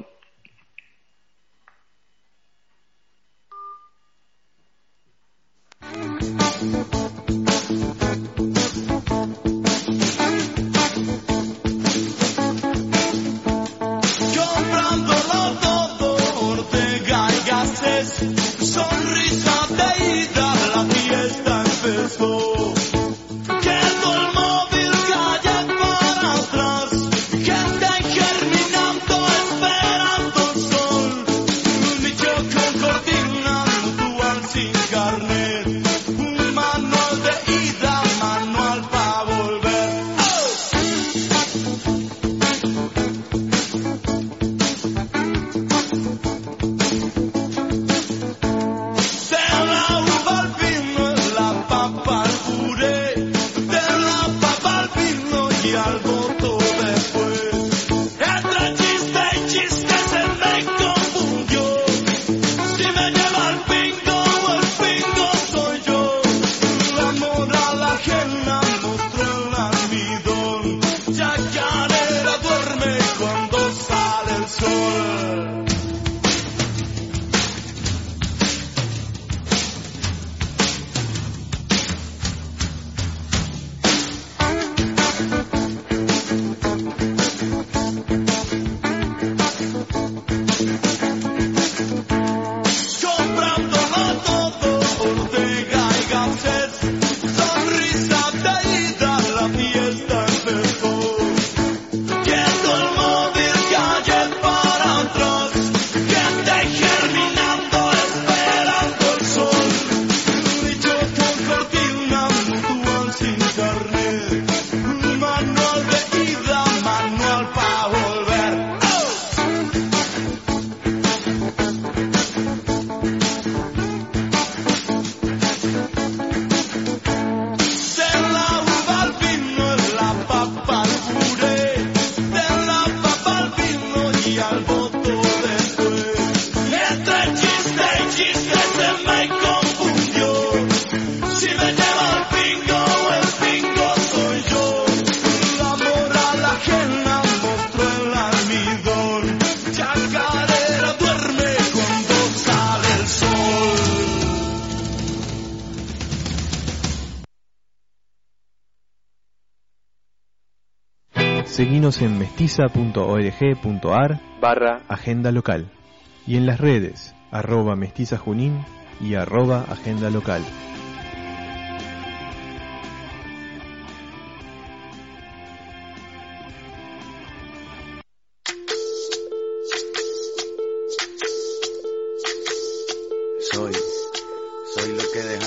Comprándolo todo, Ortega y Gasset, sonrisa de ida, la fiesta empezó. Seguinos en mestiza.org.ar barra agenda local y en las redes arroba mestizajunín y arroba agenda local.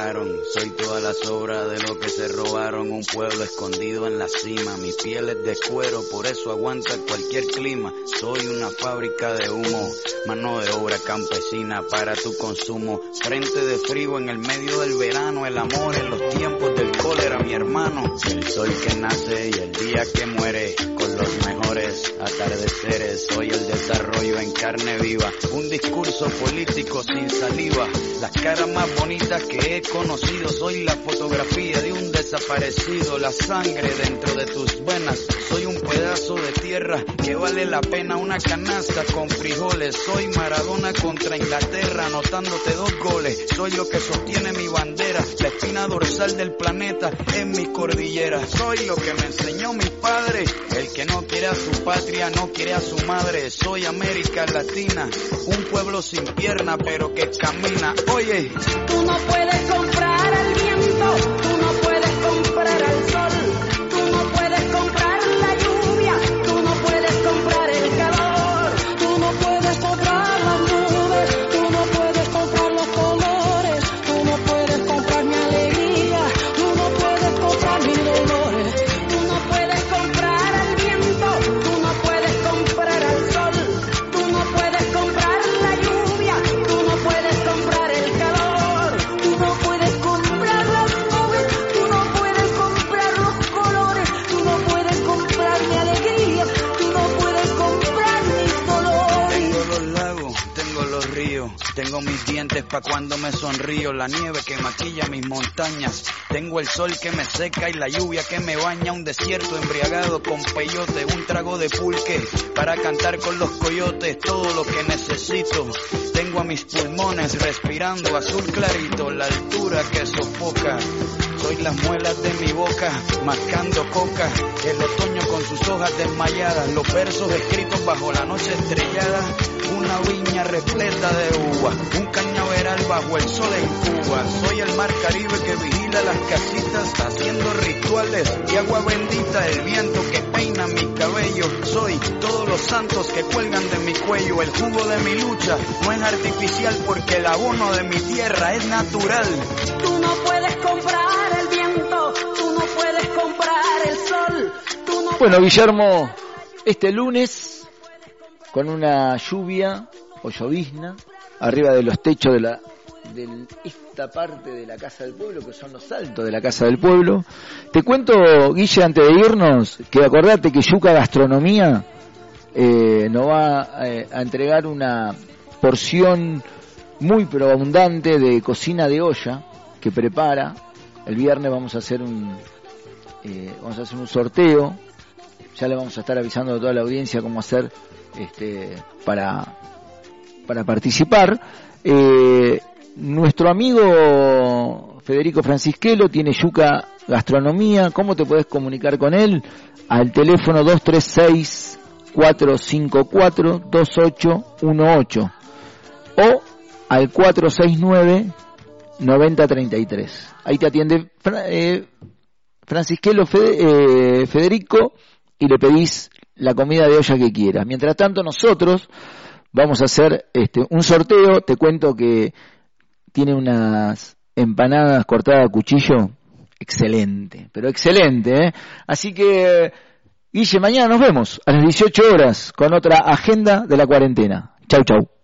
dejaron. Soy toda la sobra de lo que se robaron. Un pueblo escondido en la cima. Mi piel es de cuero, por eso aguanta cualquier clima. Soy una fábrica de humo, mano de obra campesina para tu consumo. Frente de frío en el medio del verano. El amor en los tiempos del cólera, mi hermano. El sol que nace y el día que muere, con los mejores atardeceres. Soy el desarrollo en carne viva. Un discurso político sin saliva. Las caras más bonitas que he conocido. Soy la fotografía de un desaparecido. La sangre dentro de tus venas. Soy un pedazo de tierra que vale la pena una canasta con frijoles. Soy Maradona contra Inglaterra, anotándote dos goles. Soy lo que sostiene mi bandera. La espina dorsal del planeta en mi cordillera. Soy lo que me enseñó mi padre. El que no quiere a su patria no quiere a su madre. Soy América Latina, un pueblo sin pierna pero que camina. Oye, tú no puedes comprar al viento, tú no puedes comprar al sol, tú no puedes comprar la lluvia, tú no puedes comprar el calor, tú no puedes comprar las nubes, tú no puedes comprar los colores, tú no puedes comprar mi alegría, tú no puedes comprar mis dolores, tú no puedes comprar al viento, tú no puedes comprar al sol, tú no puedes comprar la lluvia, tú no puedes comprar el calor, tú no puedes comprar las nubes, tú no puedes comprar los colores, tú no puedes comprar mi alegría, tú no puedes comprar mis dolores. tengo los lagos, tengo los ríos, tengo mis dientes pa' cuando me sonrío, la nieve que maquilla mis montañas, tengo el sol que me seca y la lluvia que me baña, un desierto embriagado con peyote, un trago de pulque para cantar con los coyotes, todo lo que necesito. Tengo a mis pulmones respirando azul clarito, la altura que sofoca. Soy las muelas de mi boca, mascando coca, el otoño con sus hojas desmayadas, los versos escritos bajo la noche estrellada, una viña repleta de uva, un cañaveral bajo el sol en Cuba. Soy el mar Caribe que vigila las casitas, haciendo rituales y agua bendita, el viento que peina mi cabello. Soy todos los santos que cuelgan de mi cuello, el jugo de mi lucha no es artificial porque el abono de mi tierra es natural. Tú no puedes comprar el viento, tú no puedes comprar el sol, tú no. Bueno, Guillermo, este lunes, con una lluvia o llovizna, arriba de los techos de la de esta parte de la Casa del Pueblo, que son los altos de la Casa del Pueblo. Te cuento, Guille, antes de irnos, que acordate que Yuca Gastronomía eh, nos va eh, a entregar una porción muy pero abundante de cocina de olla que prepara. El viernes vamos a hacer un eh, vamos a hacer un sorteo. Ya le vamos a estar avisando a toda la audiencia cómo hacer este para para participar. Eh, nuestro amigo Federico Francisquelo tiene Yuca Gastronomía. ¿Cómo te podés comunicar con él? Al teléfono dos tres seis, cuatro cinco cuatro, dos ocho uno ocho o al cuatro seis nueve, nueve cero tres tres. Ahí te atiende eh, Francisquelo Fede, eh, Federico, y le pedís la comida de olla que quieras. Mientras tanto, nosotros vamos a hacer este un sorteo. Te cuento que tiene unas empanadas cortadas a cuchillo excelente, pero excelente, ¿eh? Así que, Guille, mañana nos vemos a las dieciocho horas con otra agenda de la cuarentena. Chau, chau.